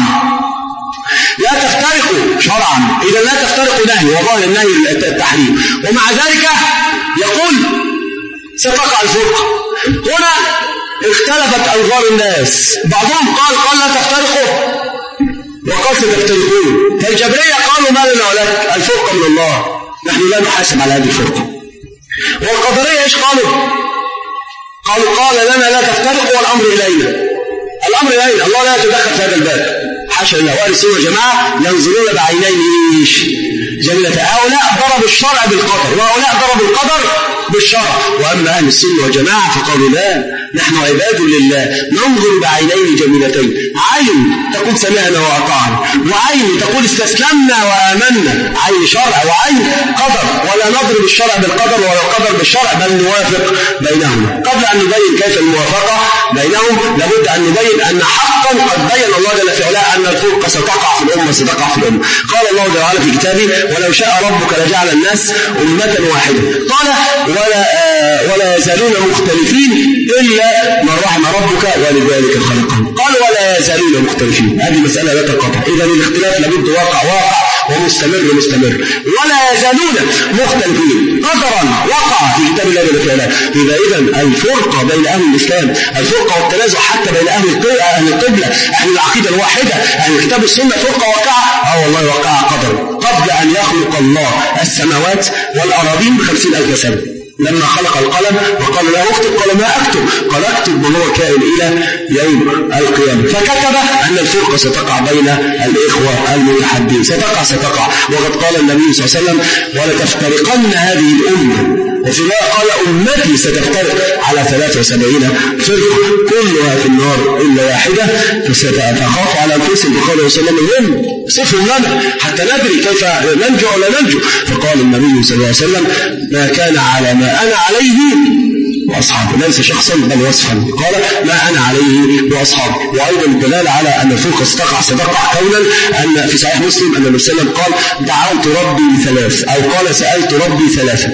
A: لا تفترقوا شرعا، إذا لا تفترقوا نهي وظاهر النهي التحريم، ومع ذلك يقول ستقع الفرقة. هنا اختلفت أنظار الناس، بعضهم قال قال لا تفترقوا وقال ستفترقون. فالجبرية قالوا ما لنا ولك، الفرقة من الله، نحن لا نحاسب على هذه الفرقة. والقدرية ايش قالوا؟ قالوا قال لنا لا تفترقوا والأمر إلينا. الأمر إلينا، الله لا يتدخل في هذا الباب، حاشا لله. وأهل السنة والجماعة ينظرون بعينين ايش؟ جميلة. هؤلاء ضربوا الشرع بالقدر، وهؤلاء ضربوا القدر بالشرع. وأما أهل السنة والجماعة فقالوا لا، نحن عباد لله ننظر بعينين جميلتين، عين تقول سمعنا وأطعنا، وعين تقول استسلمنا وآمنا، عين شرع وعين قدر. ولا نضرب الشرع بالقدر ولا القدر بالشرع، بل نوافق بينهما. قبل أن نبين كيف الموافقة بينهم لابد أن نبين أن حقا قد بين الله جل في علاه أن الفرقة ستقع في الأمة ستقع في الأمة. قال الله جل وعلا في كتابه ولو شاء ربك لجعل الناس أمة واحدة. قال ولا آه ولا يزالون مختلفين إلا من رحم ربك ولذلك خلقهم. قال ولا يزالون مختلفين، هذه مسألة لا تنقطع. إذا الاختلاف لابد واقع واقع ومستمر مستمر. ولا يزالون مختلفين قدرا وقع في كتاب الله جل في علاه. إذا إذا الفرقة بين أهل الإسلام، الفرقة والتنازع حتى بين أهل أهل القبلة، أهل العقيدة الواحدة، أهل الكتاب والسنة، فرقة واقعة. اه والله واقعة قدر. قبل أن يخلق الله السماوات والأراضين بخمسين ألف سنة، لما خلق القلم وقال له اكتب، قال ما اكتب، قال اكتب ما هو كائن الى يوم القيامه. فكتب ان الفرقه ستقع بين الاخوه المتحدين، ستقع ستقع. وقد قال النبي صلى الله عليه وسلم ولتفترقن هذه الامه، وفي الله قال امتي ستفترق على ثلاث وسبعين فرقه كلها في النار الا واحده. فخافوا على انفسهم فقال صلى الله عليه وسلم صفهم لنا حتى ندري كيف ننجو ولا ننجو. فقال النبي صلى الله عليه وسلم ما كان على ما أنا عليه وأصحابه، ليس شخصا بل وصفا. قال ما أنا عليه وأصحابه. وأيضا الدلالة على أن الفرقة ستقع ستقع كونا أن في صحيح مسلم أن النبي صلى الله عليه وسلم قال دعوت ربي بثلاث، أو قال سألت ربي ثلاثة.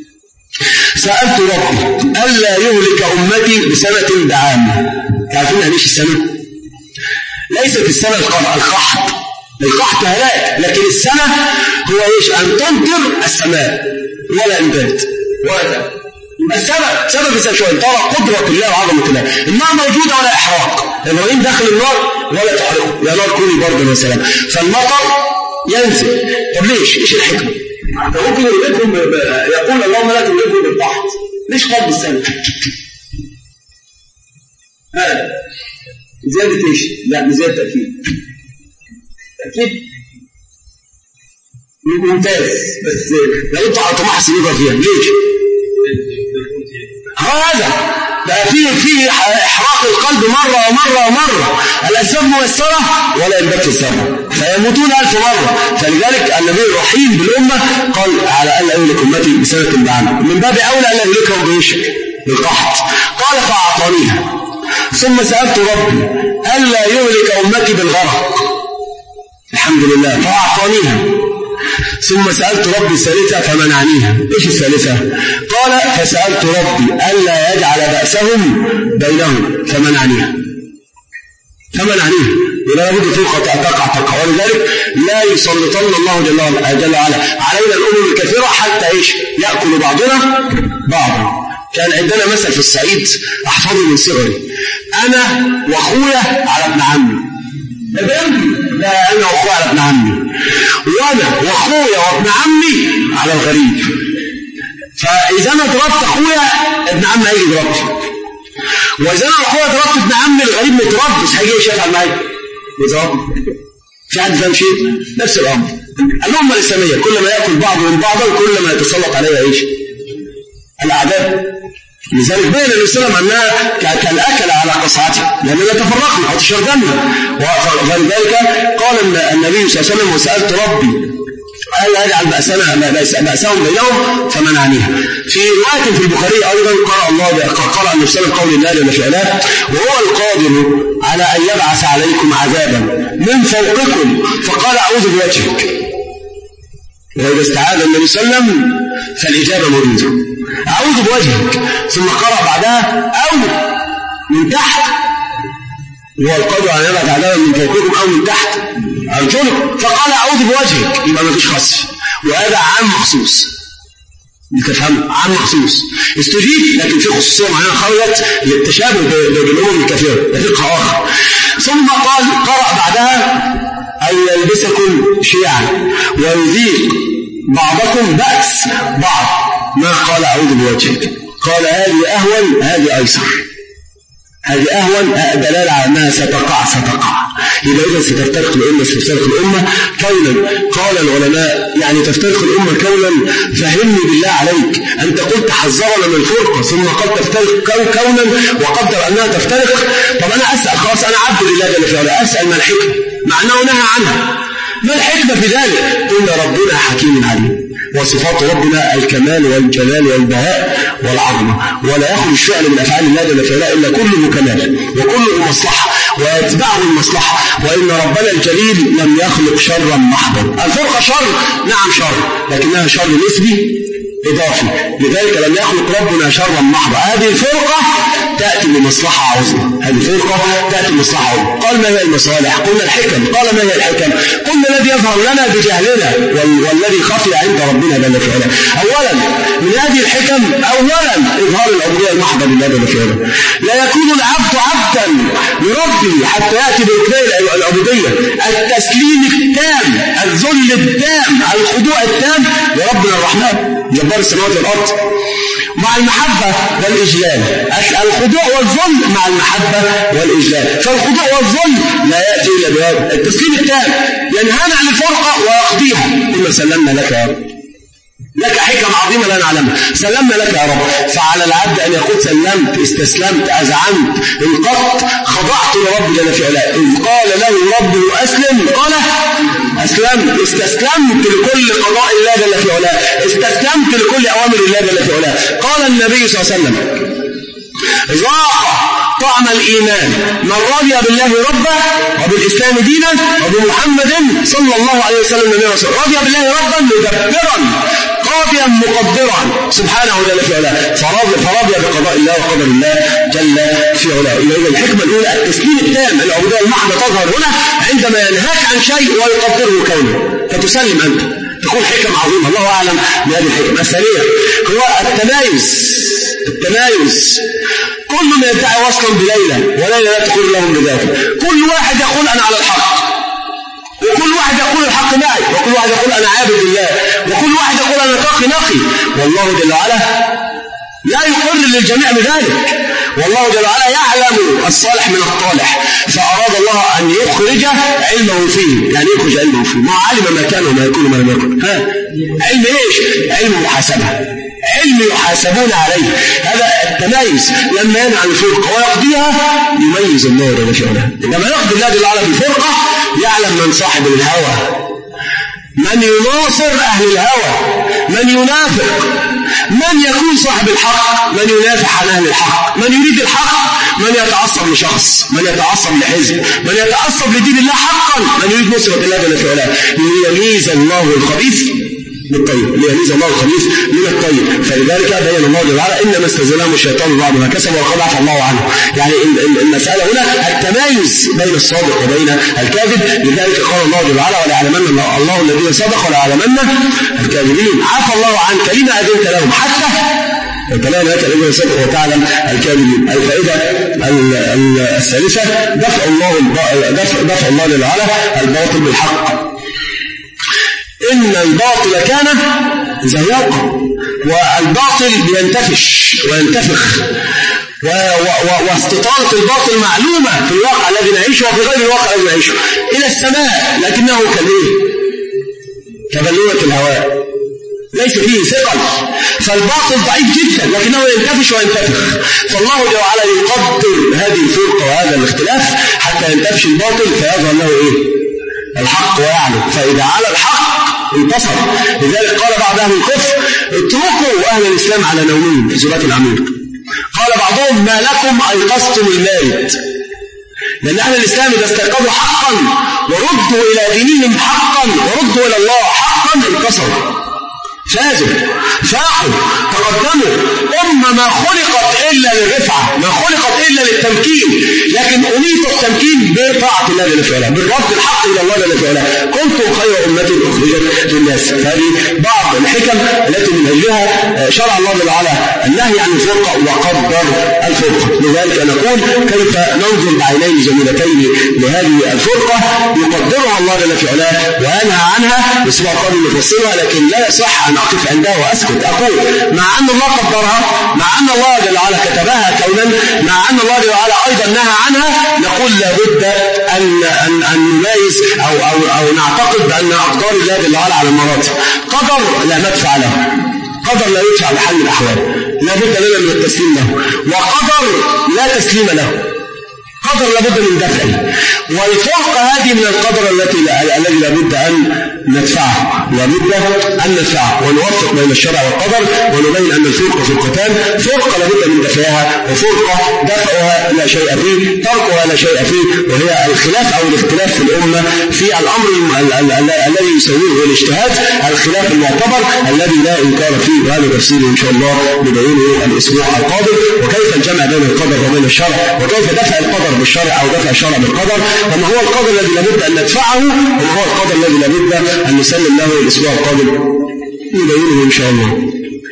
A: سألت ربي ألا يهلك أمتي بسنة بعام. تعرفين يعني ايش السنة؟ ليست السنة القحط، القحط هلاك، لكن السنة هو ايش؟ أن تمطر السماء ولا إنبات ولا تأكل. السبب سبب السبب شوية ترى قدرة الله وعظمة الله. النار موجودة ولا إحراق، إبراهيم داخل النار ولا تحرقه، يا نار كوني بردا وسلام. فالمطر ينزل. طب ليش؟ إيش الحكمة؟ ممكن يقول يقول اللهم لا تهلكهم بالقحط، ليش قلب السنة؟ هذا زيادة ايش؟ لا زيادة تأكيد. تأكيد ممتاز، بس لو انت على طماح سيبها فيها ليش؟ هذا بقى فيه فيه احراق القلب مرة ومرة ومرة. الأسباب مؤثرة ولا ينبت الزرع فيموتون ألف مرة. فلذلك النبي الرحيم بالأمة قال على ألا يهلك أمتي بسنة بعام، من باب أولى ألا يهلكهم بإيش؟ بالقحط. قال فأعطانيها. ثم سألت ربي ألا يهلك أمتي بالغرق، الحمد لله فأعطانيها. ثم سألت ربي الثالثة فمنعنيها. إيش الثالثة؟ قال فسألت ربي ألا يجعل بأسهم بينهم فمنعنيها فمنعنيها. ولا بد فرقة تقع تقع. ولذلك لا يسلطن الله جل وعلا علينا الأمم الكثيرة حتى إيش؟ يأكل بعضنا بعضا. كان عندنا مثل في الصعيد أحفظه من صغري، أنا وأخويا على ابن عمي. لا أنا وأخويا على ابن عمي، وأنا وأخويا وابن عمي على الغريب. فإذا أنا ضربت أخويا ابن عمي هيجي يضربني، وإذا أنا وأخويا ضربت ابن عمي الغريب متربص هيجي يشتغل معايا يضربني. في حد فاهم شيء؟ نفس الأمر. الأمة الإسلامية كل ما يأكل بعضهم بعضا كل ما يتسلط عليها إيش؟ الأعداء. لذلك بين الإسلام أنها كالأكل على قصعتها لأننا تفرقنا وتشردنا. ولذلك قال النبي صلى الله عليه وسلم وسألت ربي ألا يجعل بأسنا بأسهم بينهم فمنعنيها. في رواية في البخاري أيضا قال الله قال النبي صلى الله عليه وسلم قول الله جل في علاه وهو القادر على أن يبعث عليكم عذابا من فوقكم فقال أعوذ بوجهك. وإذا استعاذ النبي صلى الله عليه وسلم فالإجابة مريدة أعوذ بوجهك. ثم قرأ بعدها أو من تحت، هو القادر على أن يبعث عذابا من فوقكم أو من تحت أرجلكم فقال أعوذ بوجهك. يبقى ما فيش خص، وهذا عام مخصوص. تفهم؟ عام مخصوص استجيب، لكن في خصوصية معينة خرجت للتشابه بالأمم الكثيرة، ده فقه آخر. ثم قال قرأ بعدها أن يلبسكم شيعا ويذيق بعضكم بأس بعض. ما قال أعوذ بوجهك، قال هذه أهون هذه أيسر، هذه أهون دلالة على أنها ستقع ستقع يبقى إذا ستفترق الأمة ستفترق الأمة كونا. قال العلماء يعني تفترق الأمة كونا، فهمني بالله عليك، أنت قلت حذرنا من الفرقة ثم قد تفترق كونا وقدر أنها تفترق. طب أنا أسأل خلاص، أنا عبد لله جل في علاه، أسأل ما الحكمة مع أنه نهى عنها، ما الحكمة في ذلك؟ قلنا ربنا حكيم عليم، وصفات ربنا الكمال والجلال والبهاء والعظمة، ولا يخرج الشأن من أفعال الله جل في علاه إلا كله كمال وكله مصلحة ويتبعه المصلحة، وإن ربنا الجليل لم يخلق شرا محضا. الفرقة شر، نعم شر، لكنها شر نسبي إضافي، لذلك لم يخلق ربنا شرا محضا. هذه الفرقة تأتي بمصلحة عظمى، هذه الفرقة تأتي بمصلحة عظمى. قال ما هي المصالح؟ قلنا الحكم. قال ما هي الحكم؟ قلنا الذي يظهر لنا بجهلنا والذي خفي عند ربنا جل في علاه. أولا من هذه الحكم، أولا إظهار العبودية المحضة لله جل في علاه. لا يكون العبد عبدا لربه حتى يأتي بركبتي العبودية، التسليم التام، الذل التام، الخضوع التام لربنا الرحمن جبار السماوات والأرض، مع المحبة والإجلال. الخضوع والذل مع المحبة والإجلال، فالخضوع والذل لا يأتي إلا بهذا التسليم التام، ينهانا عن الفرقة ويقضيها. ثم سلمنا لك يا رب، لك حكم عظيمة لا نعلمها، سلمنا لك يا رب. فعلى العبد أن يقول سلمت، استسلمت، أذعنت، انقضت، خضعت لرب جل في علاه. إذ قال له ربه أسلم قال أسلمت، استسلمت لكل قضاء الله جل في علاه، استسلمت لكل أوامر الله جل في علاه. قال النبي صلى الله عليه وسلم ذاق طعم الإيمان من رضي بالله ربا وبالإسلام دينا وبمحمد صلى الله عليه وسلم نبيا ورسولا. رضي بالله ربا مدبرا قاضيا مقدرا سبحانه جل في علاه، فرضي بقضاء الله وقدر الله جل في علاه. إذا الحكمة الأولى التسليم التام، العبودية المحضة تظهر هنا عندما ينهاك عن شيء ويقدره كونه فتسلم أنت، تكون حكم عظيمة الله أعلم بهذه الحكمة. الثانية هو التمايز، التمايز كل من يدعي وصلا بليلى وليلى لا تقول لهم بذاته، كل واحد يقول أنا على الحق، وكل واحد يقول الحق معي، وكل واحد يقول أنا عابد الله، وكل واحد يقول أنا تقي نقي، والله جل وعلا لا يقر للجميع بذلك، والله جل وعلا يعلم الصالح من الطالح، فأراد الله أن يخرج علمه فيه. يعني يخرج علمه فيه، ما علم ما كان وما يكون وما لم يكن. ها علم إيش؟ علم محاسبة، علم يحاسبون عليه. هذا التميز لما ينهى عن الفرقة ويقضيها يميز الله جل في علاه. لما يقضي الله جل وعلا بالفرقة يعلم من صاحب الهوى، من يناصر أهل الهوى، من ينافق، من يكون صاحب الحق، من ينافح عن أهل الحق، من يريد الحق، من يتعصب لشخص، من يتعصب لحزب، من يتعصب لدين الله حقا، من يريد نصرة الله جل في علاه. ليميز الله الخبيث بالطيب، ليميز الله الخبيث من الطيب. فلذلك بين الله جل وعلا إنما استزلهم الشيطان بعد ما كسبوا وقد عفى الله عنه. يعني المسألة هنا التمايز بين الصادق وبين الكاذب. لذلك قال الله جل وعلا وليعلمن الله الذين صدقوا وليعلمن الكاذبين. عفى الله عنك لما أذنت لهم حتى وتبين لك الذين صدقوا وتعلم الكاذبين. الفائدة الثالثة دفع الله دفع, دفع الله جل وعلا الباطل بالحق. إن الباطل كان زهوقا، والباطل بينتفش وينتفخ، واستطالة الباطل معلومة في الواقع الذي نعيشه وفي غير الواقع الذي نعيشه إلى السماء، لكنه كالإيه؟ كبلوة الهواء ليس فيه ثقل، فالباطل ضعيف جدا لكنه ينتفش وينتفخ. فالله جل وعلا يقدر هذه الفرقة وهذا الاختلاف حتى ينتفش الباطل فيظهر له إيه؟ الحق ويعلو، فإذا على الحق انتصر. لذلك قال بعض أهل الكفر اتركوا أهل الإسلام على نومهم في سورة العميق. قال بعضهم ما لكم أيقظتم المارد، لأن أهل الإسلام إذا استيقظوا حقا وردوا إلى دينهم حقا وردوا إلى الله حقا انتصروا، فازوا، فاقوا، تقدموا. أمة ما خلقت إلا للرفعة، ما خلقت إلا للتمكين، لكن أريد التمكين بطاعة الله جل وعلا، بالرد الحق إلى الله جل وعلا. كنتم خير أمة أخرجت للناس. فهذه بعض الحكم التي من أجلها شرع الله جل وعلا النهي عن الفرقة وقدر الفرقة. لذلك نقول كيف ننظر بعينين جميلتين لهذه الفرقة يقدرها الله جل وعلا وينهى عنها بسبب قول مفصلها، لكن لا يصح أن أقف عندها وأسكت. أقول مع أن الله قدرها، مع أن الله جل وعلا كتبها كونا، مع أن الله جل وعلا أيضا نهى عنها، نقول لابد أن أن أن نميز أو أو أو نعتقد بأن أقدار الله جل وعلا على المراتب. قدر لا مدفع له، قدر لا يدفع بحل الأحوال، لا بد لنا من التسليم له، وقدر لا تسليم له، قدر لابد من دفعه. والفرقة هذه من القدر التي الذي لابد أن ندفعه، لابد أن ندفعه ونوفق بين الشرع والقدر، ونبين أن الفرقة فرقتان، فرقة لابد من دفعها، وفرقة دفعها لا شيء فيه، تركها لا شيء فيه، وهي الخلاف أو الاختلاف في الأمة في الأمر الذي يسويه الاجتهاد، الخلاف المعتبر الذي لا إنكار فيه. وهذا تفسيره إن شاء الله نبينه الأسبوع القادم، وكيف الجمع بين القدر وبين الشرع، وكيف دفع القدر بالشرع أو دفع الشرع بالقدر، وما هو القدر الذي لابد أن ندفعه، وما هو القدر الذي لابد أن نسلم له الأسبوع القادم نبينه إن شاء الله.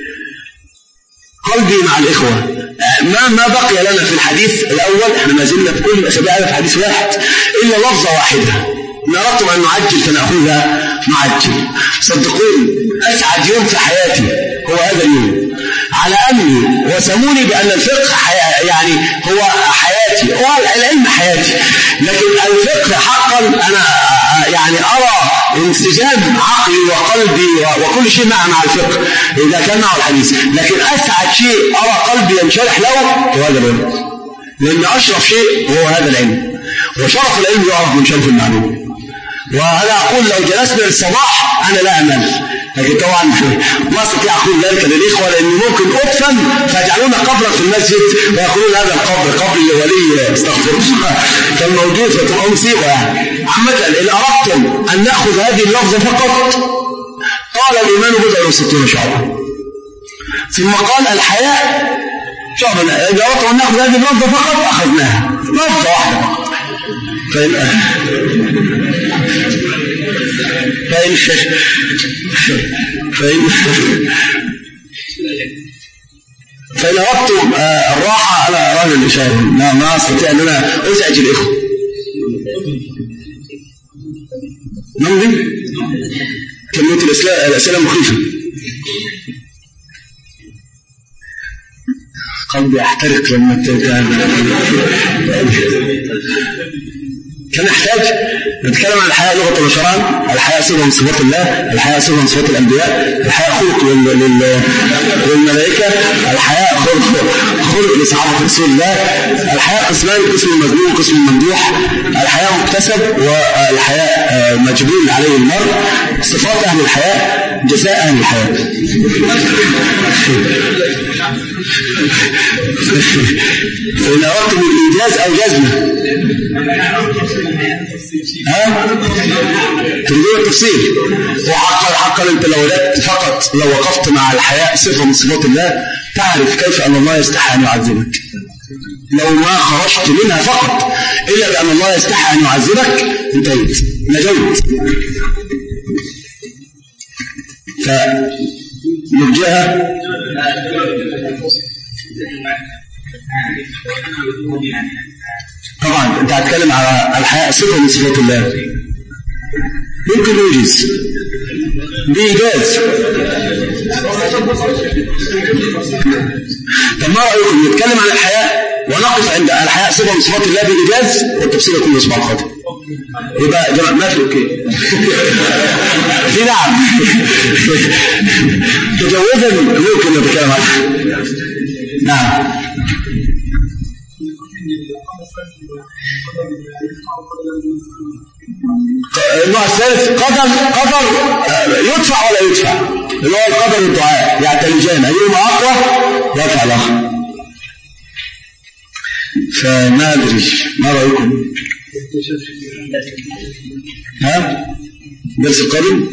A: قلبي مع الإخوة، ما ما بقي لنا في الحديث الأول، احنا ما زلنا في كل الأسابيع في حديث واحد إلا لفظة واحدة، إن أردتم أن نعجل فنأخذها نعجل. صدقوني أسعد يوم في حياتي هو هذا اليوم، على أمني وسموني بأن الفقه حي... يعني هو حياتي، هو العلم حياتي، لكن الفقه حقا أنا يعني أرى انسجام عقلي وقلبي وكل شيء مع مع الفقه إذا كان معه الحديث، لكن أسعد شيء أرى قلبي ينشرح له هو هذا العلم، لأن أشرف شيء هو هذا العلم، وشرف العلم يعرف من شرف المعلوم. وأنا أقول لو جلسنا للصباح أنا لا أمل، لكن طبعا ما استطيع أقول ذلك للإخوة لأني ممكن أدفن فيجعلون قبرا في المسجد ويقولون هذا القبر قبر لولي استغفر الله كان موجود، فتبقى مصيبة يعني. عامة إن أردتم أن نأخذ هذه اللفظة فقط قال الإيمان بضع وستون شعبة، ثم قال الحياء شعبة. إذا أردتم أن نأخذ هذه اللفظة فقط أخذناها لفظة واحدة فقط. فإن فإن فإن فإن أردتم الراحة أنا رجل إشارة ما ما أستطيع أن أنا أزعج الإخوة. نمضي كلمة الأسئلة مخيفة، قلبي أحترق لما كان يحتاج نتكلم عن الحياة لغة وشرعا، الحياة صفة من صفات الله، الحياة صفة من صفات الأنبياء، الحياة خلق للملائكة، الحياة خلق لصحابة رسول الله، الحياة قسمان، قسم المذموم قسم الممدوح، الحياة مكتسب والحياة مجبول عليه المرء، صفات أهل الحياة، جزاء أهل الحياة. فإن أردتم الإيجاز أو جزمة ها؟ تريدون التفسير. وحقا حقا أنت لو وجدت فقط لو وقفت مع الحياة صفة من صفات الله تعرف كيف أن الله يستحي أن يعذبك. لو ما خرجت منها فقط إلا بأن الله يستحي أن يعذبك انتهيت نجوت. فنرجعها طبعا انت هتكلم على الحياة صفة من صفات الله يمكن يوجز بإيجاز. طب ما رأيكم نتكلم عن الحياة ونقف عند الحياة صفة من صفات الله بإيجاز والتفسير يكون يصبح الخطأ يبقى جماعة ما في اوكي في نعم تجوزا ممكن نتكلم عنها. نعم النوع الثالث قدر قدر يدفع ولا يدفع اللي هو القدر الدعاء يعتلجان أيهما أقوى يدفع الآخر. فما أدري ما رأيكم؟ ها درس القادم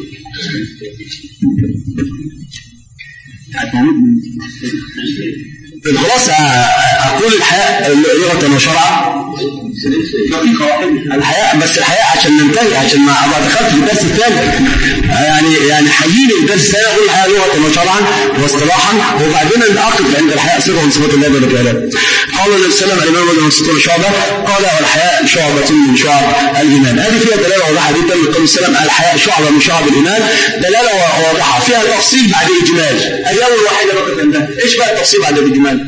A: الخلاصة أقول الحياء لغة وشرعا دقيقة واحدة الحياء، بس الحياء عشان ننتهي، عشان ما أبقى دخلت في الدرس الثاني يعني يعني حييني الدرس الثاني أقول الحياء لغة وشرعا واصطلاحا، وبعدين أقف عند الحياء صفة من صفات الله جل وعلا. قال النبي صلى الله عليه وسلم الإمام ابن مسعود شعبة قال والحياء شعبة من شعب الإيمان. هذه فيها دلالة واضحة جدا من قول السلام الحياء شعبة من شعب الإيمان، دلالة واضحة فيها تفصيل بعد إجمال. هذه أول واحدة بقى عندها. إيش بقى التفصيل بعد الإجمال؟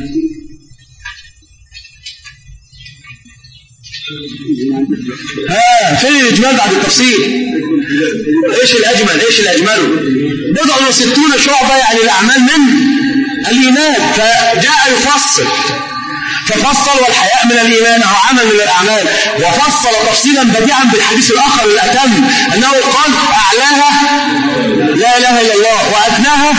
A: ها فين الإجمال بعد التفصيل؟ إيش الأجمل؟ إيش الأجمل؟ بضع وستون شعبة يعني الأعمال من الإيمان، فجاء يفصل ففصل والحياء من الإيمان أو عمل من الأعمال، وفصل تفصيلا بديعا بالحديث الآخر الأتم أنه قال أعلاها لا إله إلا الله وأدناها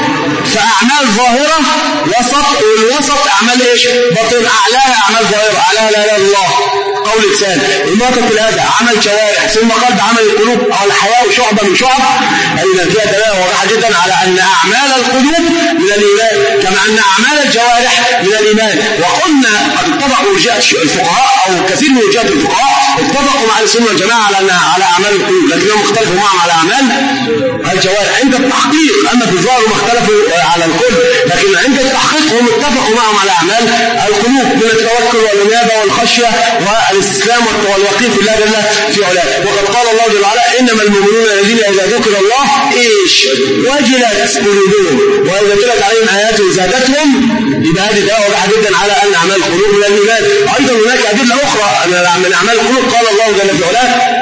A: فأعمال ظاهرة وسط، والوسط أعمال إيش؟ باطن. أعلاها أعمال ظاهرة، أعلاها لا إله إلا الله قول لسان، المنطق الأذى عمل جوارح، ثم قلب عمل القلوب أو الحياء شعبة من شعب الإيمان. فيها دلالة واضحة جدا على أن أعمال القلوب من الإيمان كما أن أعمال الجوارح من الإيمان. وقلنا قد اتفقوا الفقهاء أو كثير من وجهات الفقهاء اتفقوا مع السنة والجماعة على على أعمال القلوب، لكنهم اختلفوا معهم على أعمال الجوارح عند التحقيق. أما في الظاهر هم اختلفوا على الكل، لكن عند التحقيق هم اتفقوا معهم على أعمال القلوب من التوكل والإنابة والخشية والاستسلام واليقين في الله جل في علاه. وقد قال الله جل وعلا إنما المؤمنون الذين إذا ذكر الله إيش وجلت قلوبهم وإذا تلت عليهم آياته زادتهم. يبقى هذه دلالة واضحة جدا على أن أعمال القلوب من الإيمان. أيضا هناك أدلة أخرى من أعمال القلوب. قال الله جل في علاه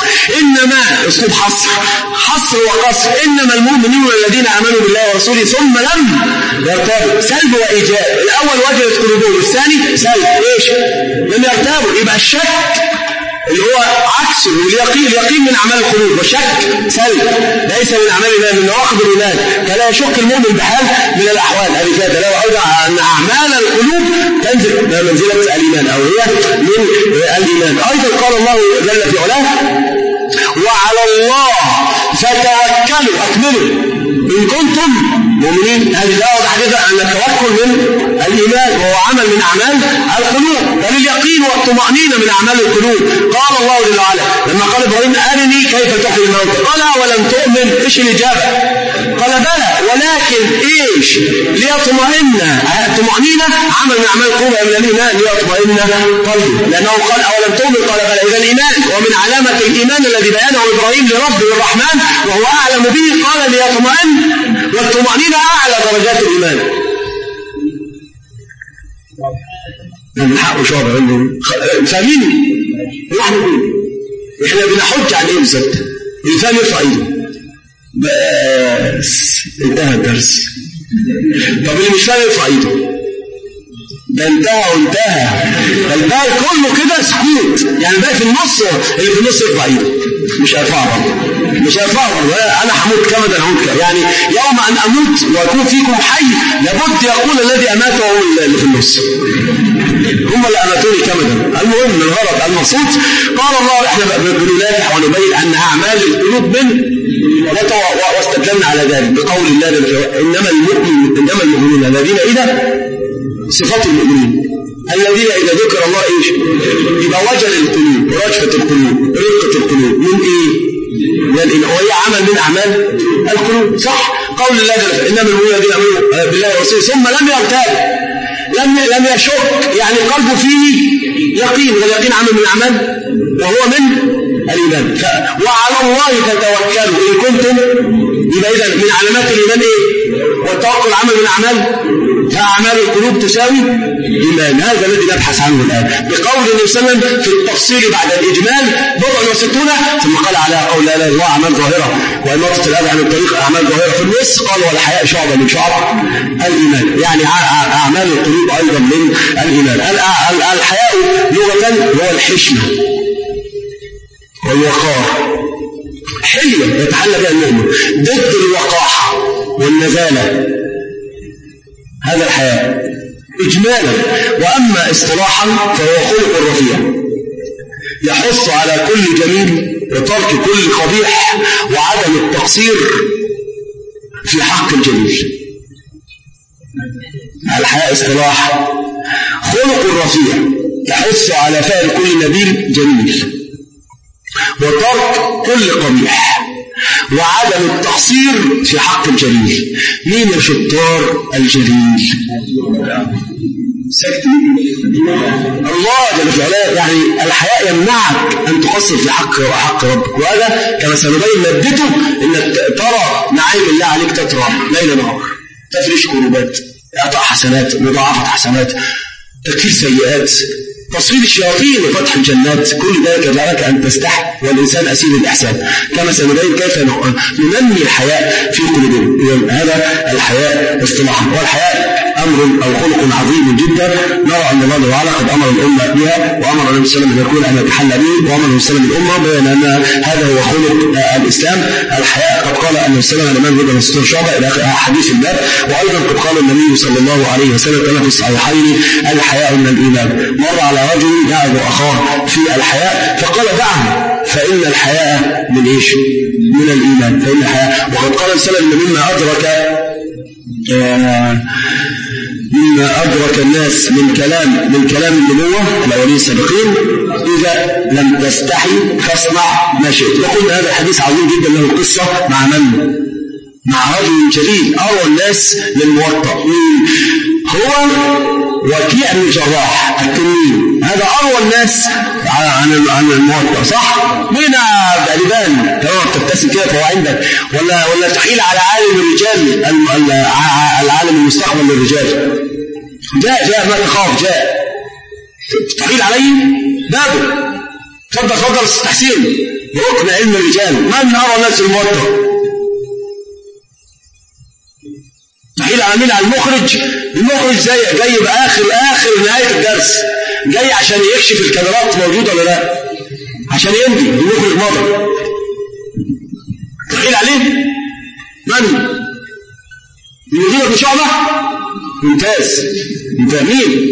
A: إنما أسلوب حصر حصر وقصر إنما المؤمنون الذين آمنوا بالله ورسوله ثم لم يرتابوا. سلب وإيجاب، الأول وجلت قلوبهم، الثاني سلب إيش لم يرتابوا. يبقى الشك اللي هو عكسه اليقين، اليقين من أعمال القلوب، والشك سلب ليس من أعمال الإيمان، من نواقض الإيمان، فلا يشك المؤمن بحال من الأحوال. هذه فيها دلالة أيضا أن أعمال القلوب تنزل منزلة الإيمان أو هي من الإيمان. أيضا قال الله جل في علاه وعلى الله فتوكلوا أكملوا إن كنتم مؤمنين. هذه لا واضحة جدا أن التوكل من الإيمان وهو عمل من أعمال القلوب، بل اليقين والطمأنينة من أعمال القلوب. قال الله جل وعلا لما قال إبراهيم أرني كيف تحيي الموتى قال ولم تؤمن. إيش الإجابة؟ قال بلى ولكن إيش ليطمئن. الطمأنينة عمل من أعمال القلوب من الإيمان ليطمئن قلبه، لأنه قال أولم تؤمن قال بلى. إذا الإيمان ومن علامة الإيمان الذي بيانه إبراهيم لربه الرحمن وهو أعلم به قال ليطمئن، والطمأنينة أعلى درجات الإيمان. من حقه شعب عنده فاهمين؟ احنا بنحج عن ايه بالظبط؟ الإنسان يرفع ايده بس انتهى الدرس. طب اللي مش فاهم يرفع ايده ده انتهى وانتهى. الباقي كله كده سكوت، يعني الباقي في النص، اللي في النص يرفع ايده مش هيرفعها برضه مش هيرفعها برضه. انا هموت كمدا هموت كمدا، يعني يوم ان اموت ويكون فيكم حي لابد يقول الذي اماته هو اللي في النص، هم اللي اماتوني كمدا. المهم الغرض المقصود قال الله احنا بننافح ونبين ان اعمال القلوب من واستدلنا على ذلك بقول الله انما المؤمن انما المؤمنون الذين اذا صفات المؤمنين الذين إذا ذكر الله إيش يبقى وجل القلوب ورجفة القلوب رقة القلوب من إيه من وهي عمل من أعمال القلوب. صح قول الله إنما المؤمنون الذين آمنوا بالله ورسوله ثم لم يرتاب لم لم يشك، يعني قلبه فيه يقين، واليقين عمل من أعمال وهو من الإيمان. وعلى الله فتوكلوا إن كنتم. يبقى إذا من علامات الإيمان إيه؟ والتوكل عمل من أعمال، فأعمال القلوب تساوي إيمان. هذا الذي نبحث عنه الآن بقول النبي صلى الله عليه وسلم في التفصيل بعد الإجمال بضع وستون، ثم قال على قول لا إله إلا الله أعمال ظاهرة وإماطة الأذى عن الطريق أعمال ظاهرة. في النص قال والحياء شعبة من شعب الإيمان، يعني أعمال القلوب أيضا من الإيمان. الحياء لغة هو الحشمة والوقار، حلية يتحلى بها المؤمن ضد الوقاحة والنزالة. هذا الحياء إجمالا. وأما اصطلاحا فهو خلق رفيع يحث على كل جميل وترك كل قبيح وعدم التقصير في حق الجميل. الحياء اصطلاح خلق رفيع يحث على فعل كل نبيل جميل، وترك كل قبيح، وعدم التقصير في حق الجليل. مين يا شطار الجليل؟ الله جل وعلا. يعني الحياء يمنعك أن تقصر في حق حق ربك، وهذا كما سنبين مادته إنك ترى نعيم الله عليك تترى ليل نهار، تفريش كروبات، إعطاء حسنات، مضاعفة حسنات، تكفير سيئات، تصفيد الشياطين وفتح الجنات، كل ذلك يجعلك أن تستحي والإنسان أسير الإحسان، كما سنبين كيف ننمي الحياء في قلوبنا. هذا الحياء اصطلاحا. والحياء أمر أو خلق عظيم جدا، نرى أن الله تعالى قد أمر الأمة بها، وأمر النبي صلى الله عليه وسلم أن يكون أن يتحلى به، وأمر النبي صلى الله عليه وسلم الأمة بأن أن هذا هو خلق الإسلام. الحياء قد قال النبي صلى الله عليه وسلم الإمام ابن ستور شعبة إلى حديث الباب، وأيضا قد قال النبي صلى الله عليه وسلم كما في الصحيحين الحياء من الإيمان. مر على رجل يعظ أخاه في الحياء فقال دعه فإن الحياء من إيش؟ من الإيمان. فإن الحياء، وقد قال صلى الله عليه وسلم مما أدرك آه مما أدرك الناس من كلام من كلام النبوة الأولين السابقين: إذا لم تستحي فاصنع ما شئت. وقلنا هذا الحديث عظيم جدا، له قصة مع من؟ مع رجل جليل أروى الناس للموطأ، هو وكيع بن الجراح التنين، هذا أروى الناس عن عن الموطأ، صح؟ مين بألبان تمام تبتسم كده فهو عندك، ولا ولا تحيل على عالم الرجال، العالم المستقبل للرجال، جاء جاء ما تخاف، جاء تحيل عليه بابه، تفضل تفضل أستاذ حسين، ركن علم الرجال، من أروى الناس الموطأ؟ تحيل على مين؟ على المخرج. المخرج زي جاي بآخر آخر نهاية الدرس، جاي عشان يكشف الكاميرات موجودة ولا لا، عشان يمضي المخرج مضى. تحيل عليه من؟ المدير بن شعبة؟ ممتاز. انت مين؟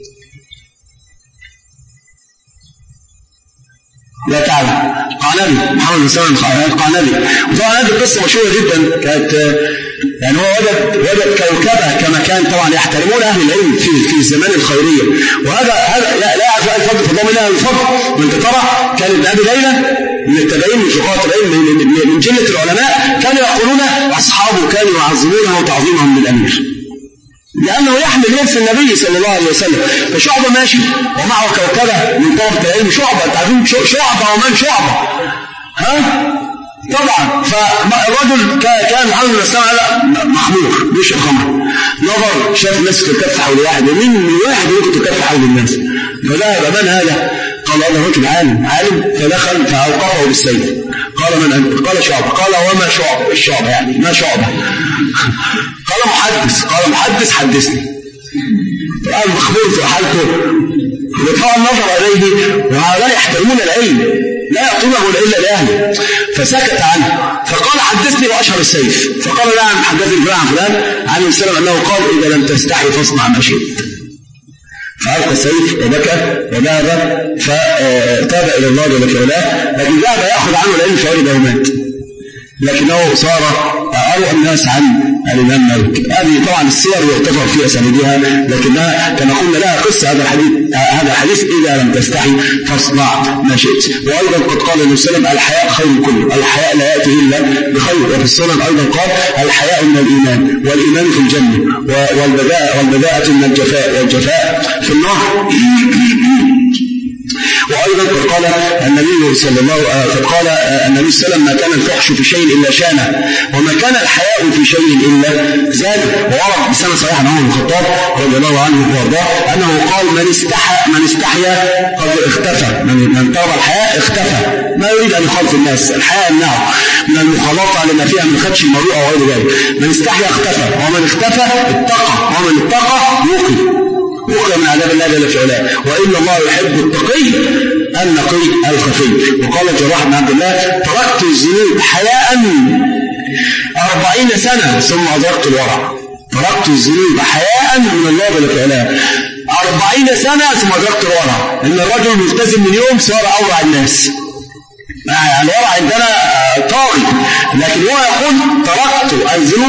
A: لا تعلم. قعنبي، محمد بن سلمان القعنبي. وطبعا هذه القصة مشهورة جدا، كانت يعني هو وجد وجد كوكبة كما كان طبعا يحترمون أهل العلم في في الزمان الخيرية، وهذا هذا لا لا يعرف الفضل فضل من أهل الفضل. وأنت ترى كان ابن أبي ليلى من التابعين من فقهاء العلم من, من جلة العلماء، كانوا يقولون أصحابه كانوا يعظمونه وتعظيمهم للأمير، لأنه يحمل لبس النبي صلى الله عليه وسلم. فشعبة ماشي ومعه كوكبة من طلبة العلم، شعبة تعرفون شعبة ومن شعبة، ها؟ طبعا. فالرجل كان محمد بن سلمان محمور بيشرب خمر، نظر شاف الناس تكف حول واحد، ومين من واحد يمكن تكف حول الناس، فذهب من هذا؟ قال هذا رجل عالم عالم، فدخل فأوقفه بالسيف. قال من أنت؟ قال شعبة. قال وما شعبة؟ الشعبة يعني ما شعبة؟ قال محدث. قال محدث حدثني. قال مخبور في حالته، وطبعا نظر إليه، وهؤلاء يحترمون العلم لا يعطونه إلا لأهله، فسكت عنه. فقال حدثني وأشهر السيف. فقال لا عن حدثني فلان عن فلان عن السلام أنه قال إذا لم تستحي فاصنع ما شئت. فألقى السيف وبكى وذهب فتاب إلى الله جل وعلا، لكن ذهب يأخذ عنه العلم فولد ومات، لكنه صار أروى الناس عن الإمام مالك. هذه طبعا السير يغتفر في أسانيدها، لكنها كما قلنا لها قصة. هذا الحديث هذا حديث إذا لم تستحي فاصنع ما شئت. وأيضا قد قال النبي صلى الله عليه وسلم الحياء خير كله، الحياء لا يأتي إلا بخير. وفي السنن أيضا قال الحياء من الإيمان، والإيمان في الجنة، والبذاءة والبذاءة من الجفاء، والجفاء في النار. وأيضا قد قال النبي صلى الله قد قال النبي صلى الله عليه وسلم ما كان الفحش في شيء إلا شانه، وما كان الحياء في شيء إلا زاده. وورد بسنة صحيح عن عمر بن الخطاب رضي الله عنه وارضاه أنه قال من استحى من استحيا قد اختفى، من من طلب الحياء اختفى، ما يريد أن يخالف الناس. الحياء يمنعه من المخالطة لما فيها من خدش المروءة وغير ذلك. من استحيا اختفى، ومن اختفى اتقى، ومن اتقى وقي وقي من عذاب الله جل وعلا. وإن الله يحب التقي النقي الخفي. وقال الجراح بن عبد الله تركت الذنوب حياء أربعين سنة ثم أدركت الورع. تركت الذنوب حياء من الله جل وعلا أربعين سنة ثم أدركت الورع. إن الرجل ملتزم من يوم صار أورع الناس. الورع عندنا طاغي، لكن هو يقول تركت الذنوب حياء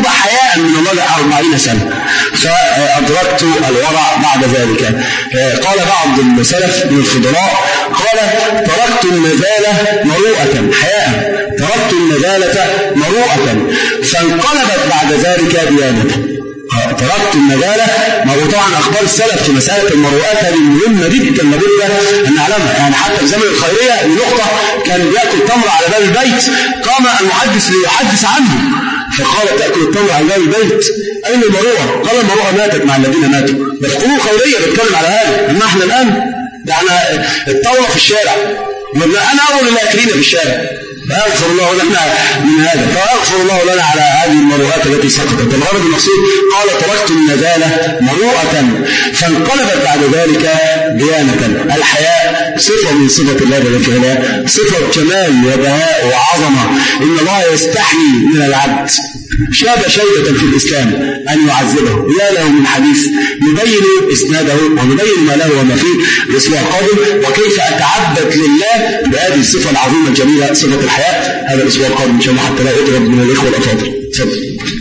A: حياء من الله أربعين سنة فأدركت الورع بعد ذلك. قال بعض السلف من الفضلاء قال تركت النزالة مروءة حياء تركت النزالة مروءة فانقلبت بعد ذلك ديانة. تركت النزالة، وطبعا أخبار السلف في مسألة المروءات هذه مهمة جدا لابد أن نعلمها. يعني حتى في زمن الخيرية النقطة كان بيأكل تمر على باب البيت، قام المحدث ليحدث عنه فقال تأكل التمر على باب البيت أين المروءة؟ قال المروءة ماتت مع الذين ماتوا. ده في قرون خيرية بيتكلم على هذا. أما احنا الآن ده احنا الطاولة في الشارع، أنا أول الأكلين في الشارع فأغفر الله لنا من هذا، فأغفر الله لنا على هذه المروءات التي سقطت. الغرض المقصود قال تركت النزالة مروءة فانقلبت بعد ذلك ديانة. الحياء صفة من صفة الله جل وعلا، صفة جمال وبهاء وعظمة. إن الله يستحيي من العبد شاب شيبة في الإسلام أن يعذبه. يا له من حديث يبين إسناده ويبين ما له وما فيه الأسبوع القادم، وكيف أتعبد لله بهذه الصفة العظيمة الجميلة صفة الحياة. هذا الأسبوع القادم إن شاء الله حتى لا يطلب من الإخوة الأفاضل.